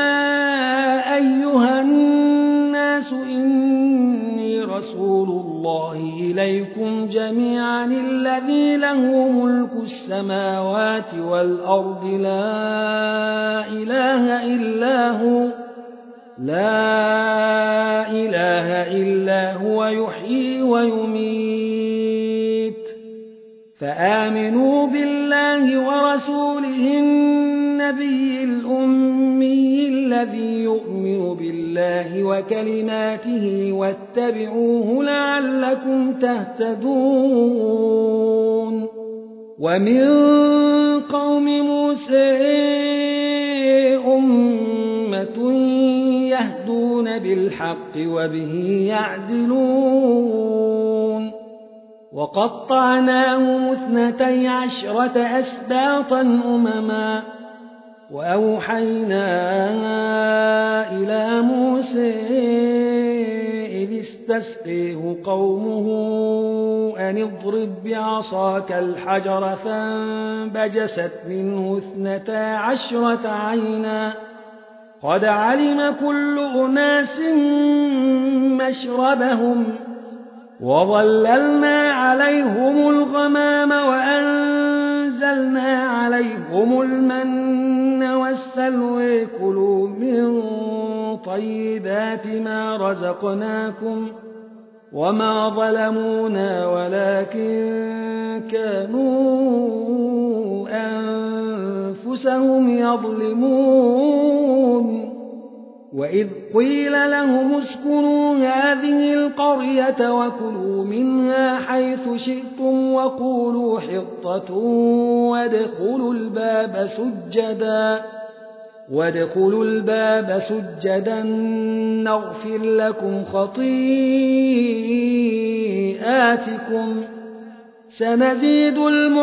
أيها الناس إني رسول الله إليكم جميعا الذي له ملك السماوات والأرض لا إله إلا هو لا إله إلا هو يحيي ويميت فآمنوا بالله ورسوله النبي الأمي الذي يؤمن بالله وكلماته واتبعوه لعلكم تهتدون. ومن قوم موسى أمة يهدون بالحق وبه يعدلون. وقطعناهم اثنتي عشرة أسباطا أمما وأوحينا إلى موسى إذ استسقيه قومه أن اضرب بعصاك الحجر فانبجست منه اثنتا عشرة عينا قد علم كل أناس مشربهم وظللنا عليهم الغمام وأنزلنا عليهم المن والسلوى كلوا من طيبات ما رزقناكم وما ظلمونا ولكن كانوا أنفسهم يظلمون. وإذ قيل لهم اسكنوا هذه القرية وكلوا منها حيث شئتم وقولوا حطة وادخلوا الباب سجدا وادخلوا الباب سجدا نغفر لكم خطيئاتكم سنزيد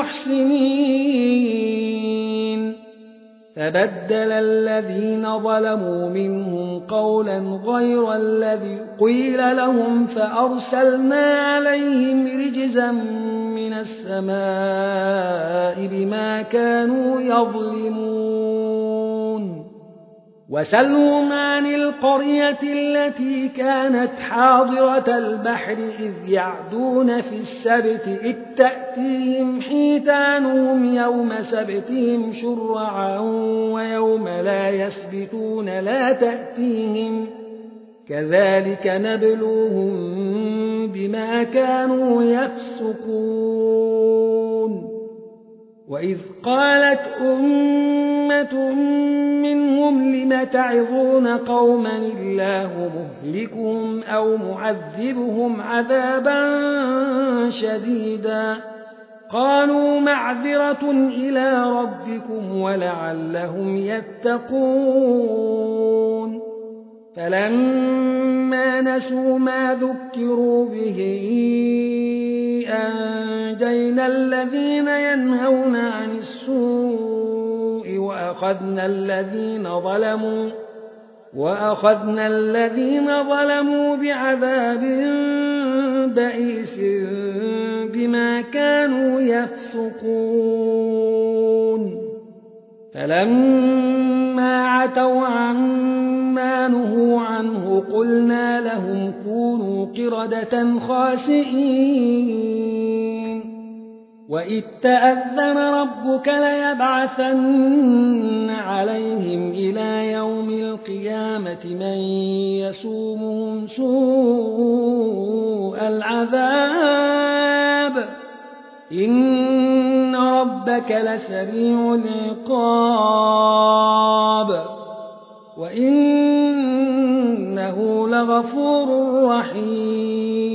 المحسنين. فبدل الذين ظلموا منهم قولا غير الذي قيل لهم فأرسلنا عليهم رجزا من السماء بما كانوا يظلمون. وسلهم عن القرية التي كانت حاضرة البحر إذ يعدون في السبت إذ تأتيهم حيتانهم يوم سبتهم شرعا ويوم لا يسبتون لا تأتيهم كذلك نبلوهم بما كانوا يفسقون. وإذ قالت أمة منهم لم تعظون قوما الله مهلكهم أو معذبهم عذابا شديدا قالوا معذرة إلى ربكم ولعلهم يتقون. فلما نسوا ما ذكروا به أنجينا الذين ينهون عن السوء وأخذنا الذين ظلموا وأخذنا الذين ظلموا بعذاب بئيس بما كانوا يفسقون. فلما عتوا عما نهوا عنه قلنا لهم كونوا قردة خاسئين. وإذ تأذن ربك ليبعثن عليهم إلى يوم القيامة من يسومهم سوء العذاب إن ربك لسريع العقاب وإنه لغفور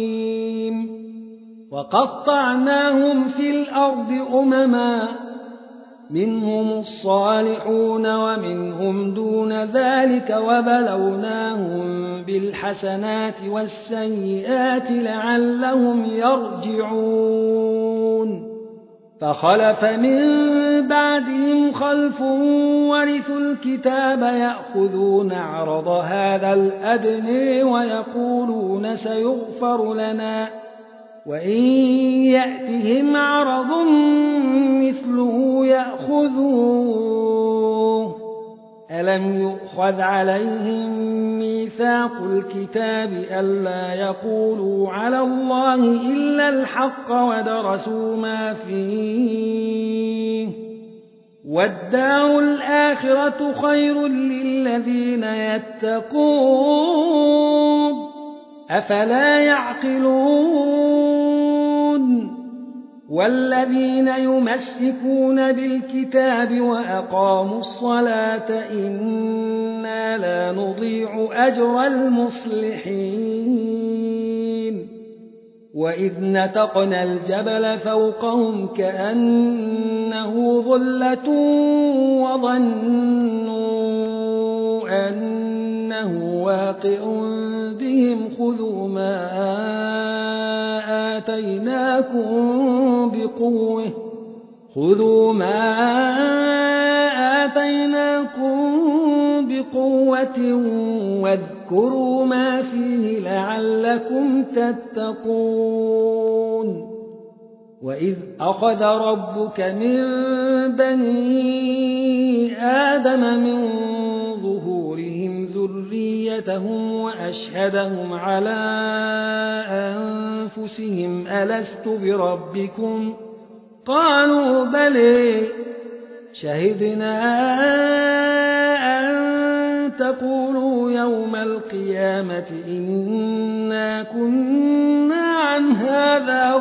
رحيم. وقطعناهم في الأرض أمما منهم الصالحون ومنهم دون ذلك وبلوناهم بالحسنات والسيئات لعلهم يرجعون فخلف من بعدهم خلف ورثوا الكتاب يأخذون عرض هذا الأدنى ويقولون سيغفر لنا وإن يأتهم عرض مثله يأخذوه ألم يؤخذ عليهم ميثاق الكتاب ألا يقولوا على الله إلا الحق ودرسوا ما فيه والدار الآخرة خير للذين يتقون أفلا يعقلون والذين يمسكون بالكتاب وأقاموا الصلاة إنا لا نضيع أجر المصلحين وإذ نتقنا الجبل فوقهم كأنه ظلة وظنوا أنه واقع بهم خذوا ما آتيناكم بقوة خذوا ما آتيناكم بقوة واذكروا ما فيه لعلكم تتقون وإذ أخذ ربك من بني آدم من ظهورهم ذريتهم وأشهدهم على أنفسهم ألست بربكم قالوا بلى شهدنا أن تقولوا يوم القيامة إنا كنا عن هذا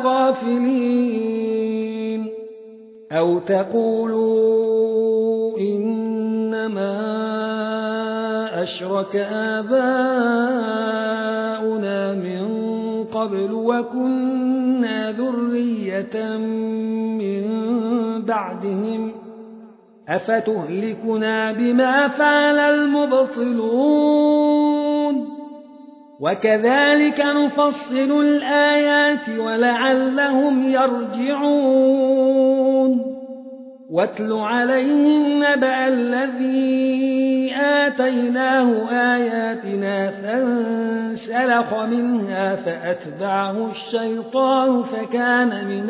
غافلين أو تقولوا إنما أشرك آباؤنا من قبل وكنا ذرية من بعدهم أفتهلكنا بما فعل المبطلون وكذلك نفصل الآيات ولعلهم يرجعون واتل عليهم نبأ الذي آتيناه آياتنا فانسلخ منها فأتبعه الشيطان فكان من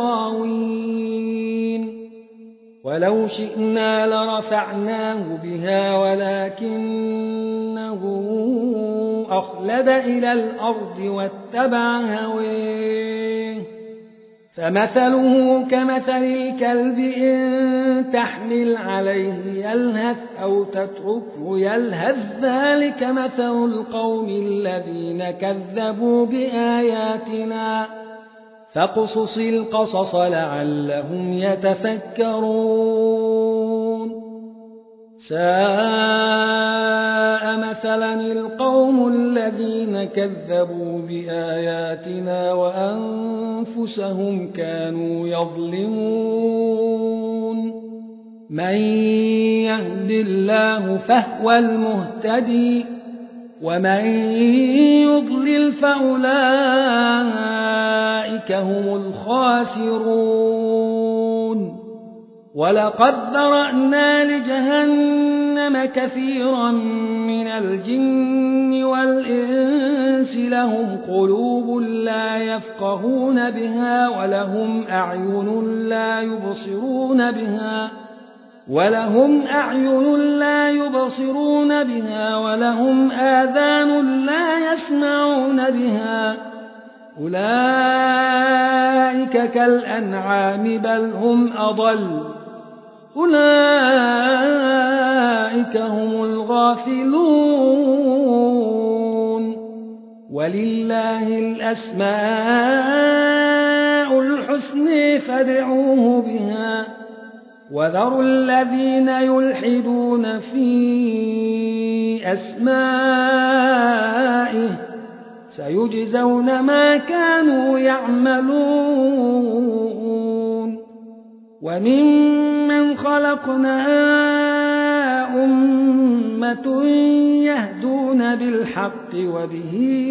الغاوين ولو شئنا لرفعناه بها ولكنه أخلد إلى الأرض واتبع هويه فمثله كمثل الكلب إن تحمل عليه يلهث أو تتركه يلهث ذلك مثل القوم الذين كذبوا بآياتنا فاقصص القصص لعلهم يتفكرون ساء مثلا القوم الذين كذبوا بآياتنا وأنفسهم كانوا يظلمون من يهد الله فهو المهتدي ومن يضلل فأولئك هم الخاسرون ولقد ذرأنا لجهنم كثيرا من الجن والإنس لهم قلوب لا يفقهون بها ولهم أعين لا يبصرون بها ولهم أعين لا يبصرون بها ولهم آذان لا يسمعون بها أولئك كالأنعام بل هم أضل أولئك هم الغافلون ولله الأسماء الحسنى فادعوه بها وذروا الذين يلحدون في أسمائه سيجزون ما كانوا يعملون وممن خلقنا أمة يهدون بالحق وبه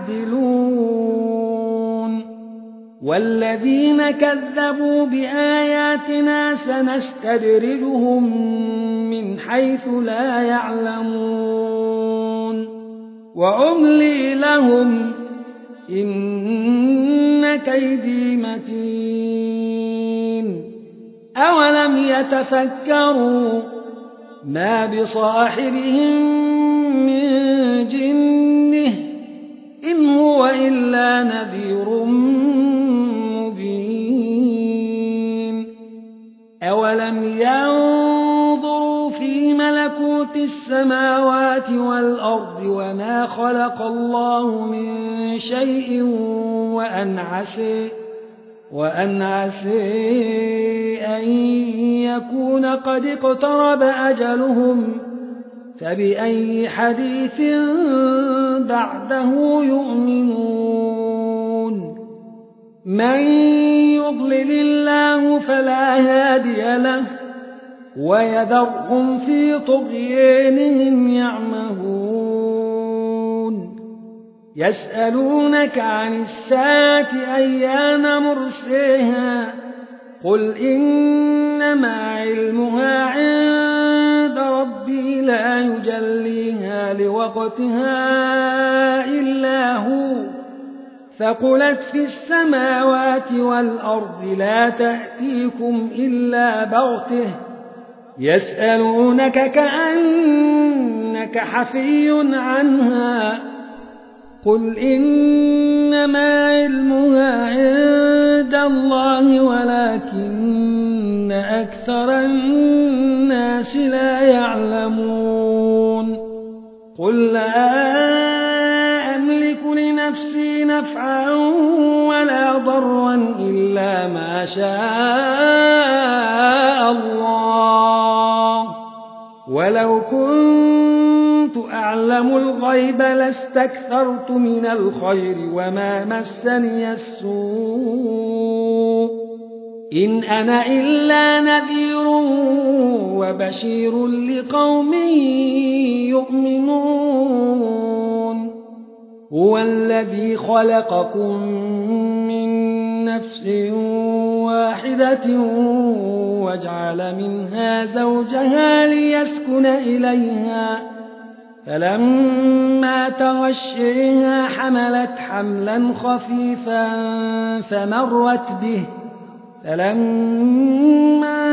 يعدلون والذين كذبوا بآياتنا سنستدرجهم من حيث لا يعلمون وأملي لهم إن كيدي متين أولم يتفكروا ما بصاحبهم من جنة إن هو إلا نذير مبين أولم ينظروا في ملكوت السماوات والأرض وما خلق الله من شيء وأن عسى وأن عسى أن يكون قد اقترب أجلهم فبأي حديث بعده يؤمنون من يضلل الله فلا هادي له ويذرهم في طغيانهم يعمهون يسألونك عن الساعة أيان مرساها قل إنما علمها عند ربي لا يجليها لوقتها إلا هو ثقلت في السماوات والأرض لا تأتيكم إلا بغته يسألونك كأنك حفي عنها قل إنما علمها عند الله ولكن أكثر الناس لا يعلمون قل لا أملك لنفسي نفعا ولا ضرا إلا ما شاء الله ولو كنت أعلم الغيب لاستكثرت من الخير وما مسني السوء إن أنا إلا نذير وبشير لقوم يؤمنون هو الذي خلقكم من نفس واحدة وجعل منها زوجها ليسكن إليها فلما تغشيها حملت حملا خفيفا فمرت به فلما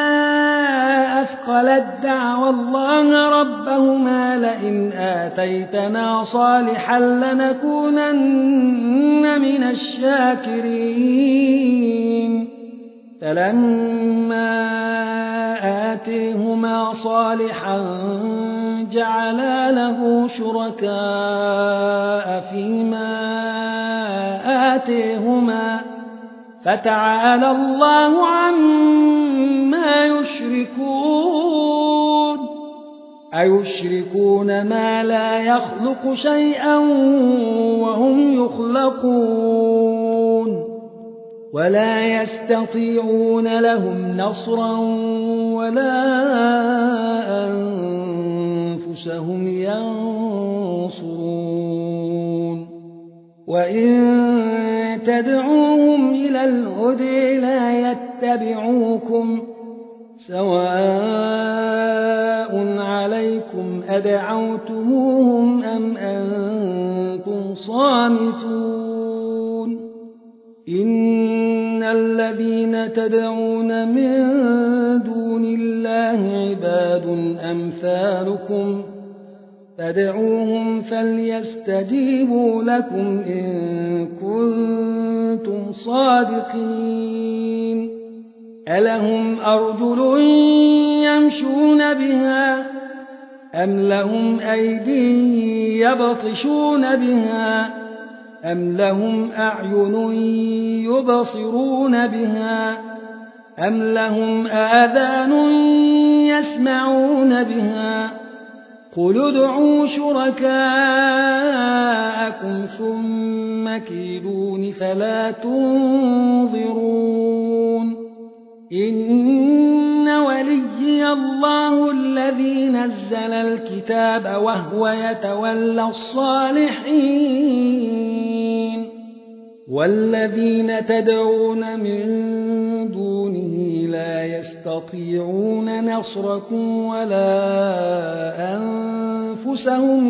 أثقلت دعوا الله ربهما لئن آتيتنا صالحا لنكونن من الشاكرين فلما آتيهما صالحا جعلا له شركاء فيما آتيهما فتعالى الله عما يشركون أيشركون ما لا يخلق شيئا وهم يخلقون ولا يستطيعون لهم نصرا ولا أنفسهم ينصرون وإن تدعوهم إلى الهدى لا يتبعوكم سواء عليكم أدعوتموهم أم أنتم صامتون إن الذين تدعون من دون الله عباد أمثالكم فادعوهم فليستجيبوا لكم إن كنتم صادقين ألهم أرجل يمشون بها أم لهم أيدي يبطشون بها أم لهم أعين يبصرون بها أم لهم آذان يسمعون بها قل ادعوا شركاءكم ثم كيدون فلا تنظرون إن ولي الكتاب وهو يتولى الصالحين والذين تدعون من دونه لا يستطيعون نصركم ولا أنفسهم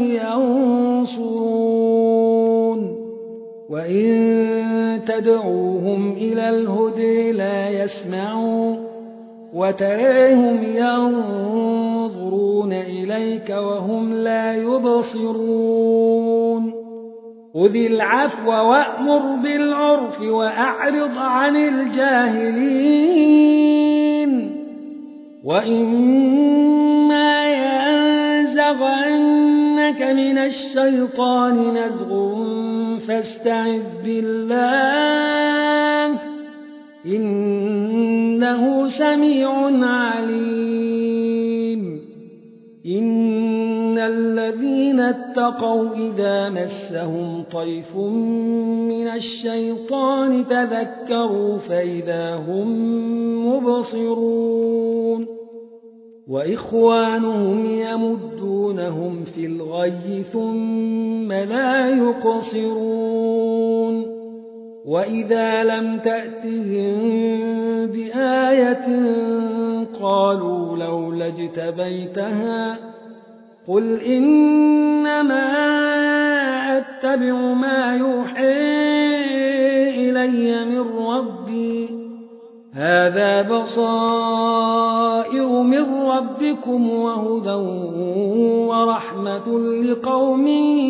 ينصرون وإن تدعوهم إلى الهدى لا يسمعوا وتراهم ينظرون إليك وهم لا يبصرون خذ العفو وأمر بالعرف وأعرض عن الجاهلين وإما ينزغنك من الشيطان نزغ فاستعذ بالله إنه سميع عليم إن الذين اتقوا إذا مسهم طيف من الشيطان تذكروا فإذا هم مبصرون وإخوانهم يمدونهم في الغي ثم لا يقصرون وإذا لم تأتهم بآية قالوا لولا اجتبيتها قل إنما أتبع ما يوحى إلي من ربي هذا بصائر من ربكم وهدى ورحمة لقوم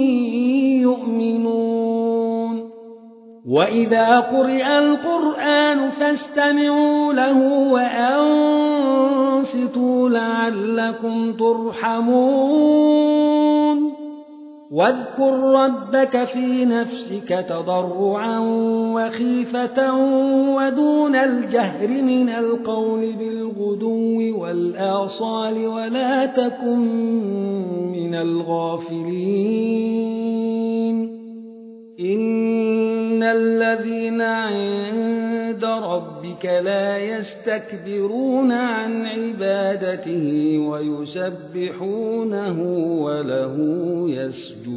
يؤمنون وإذا قرئ القرآن فاستمعوا له وأنصتوا لعلكم ترحمون واذكر ربك في نفسك تضرعا وخيفة ودون الجهر من القول بالغدو والآصال ولا تكن من الغافلين إن الذين عند ربك لا يستكبرون عن عبادته ويسبحونه وله يسجدون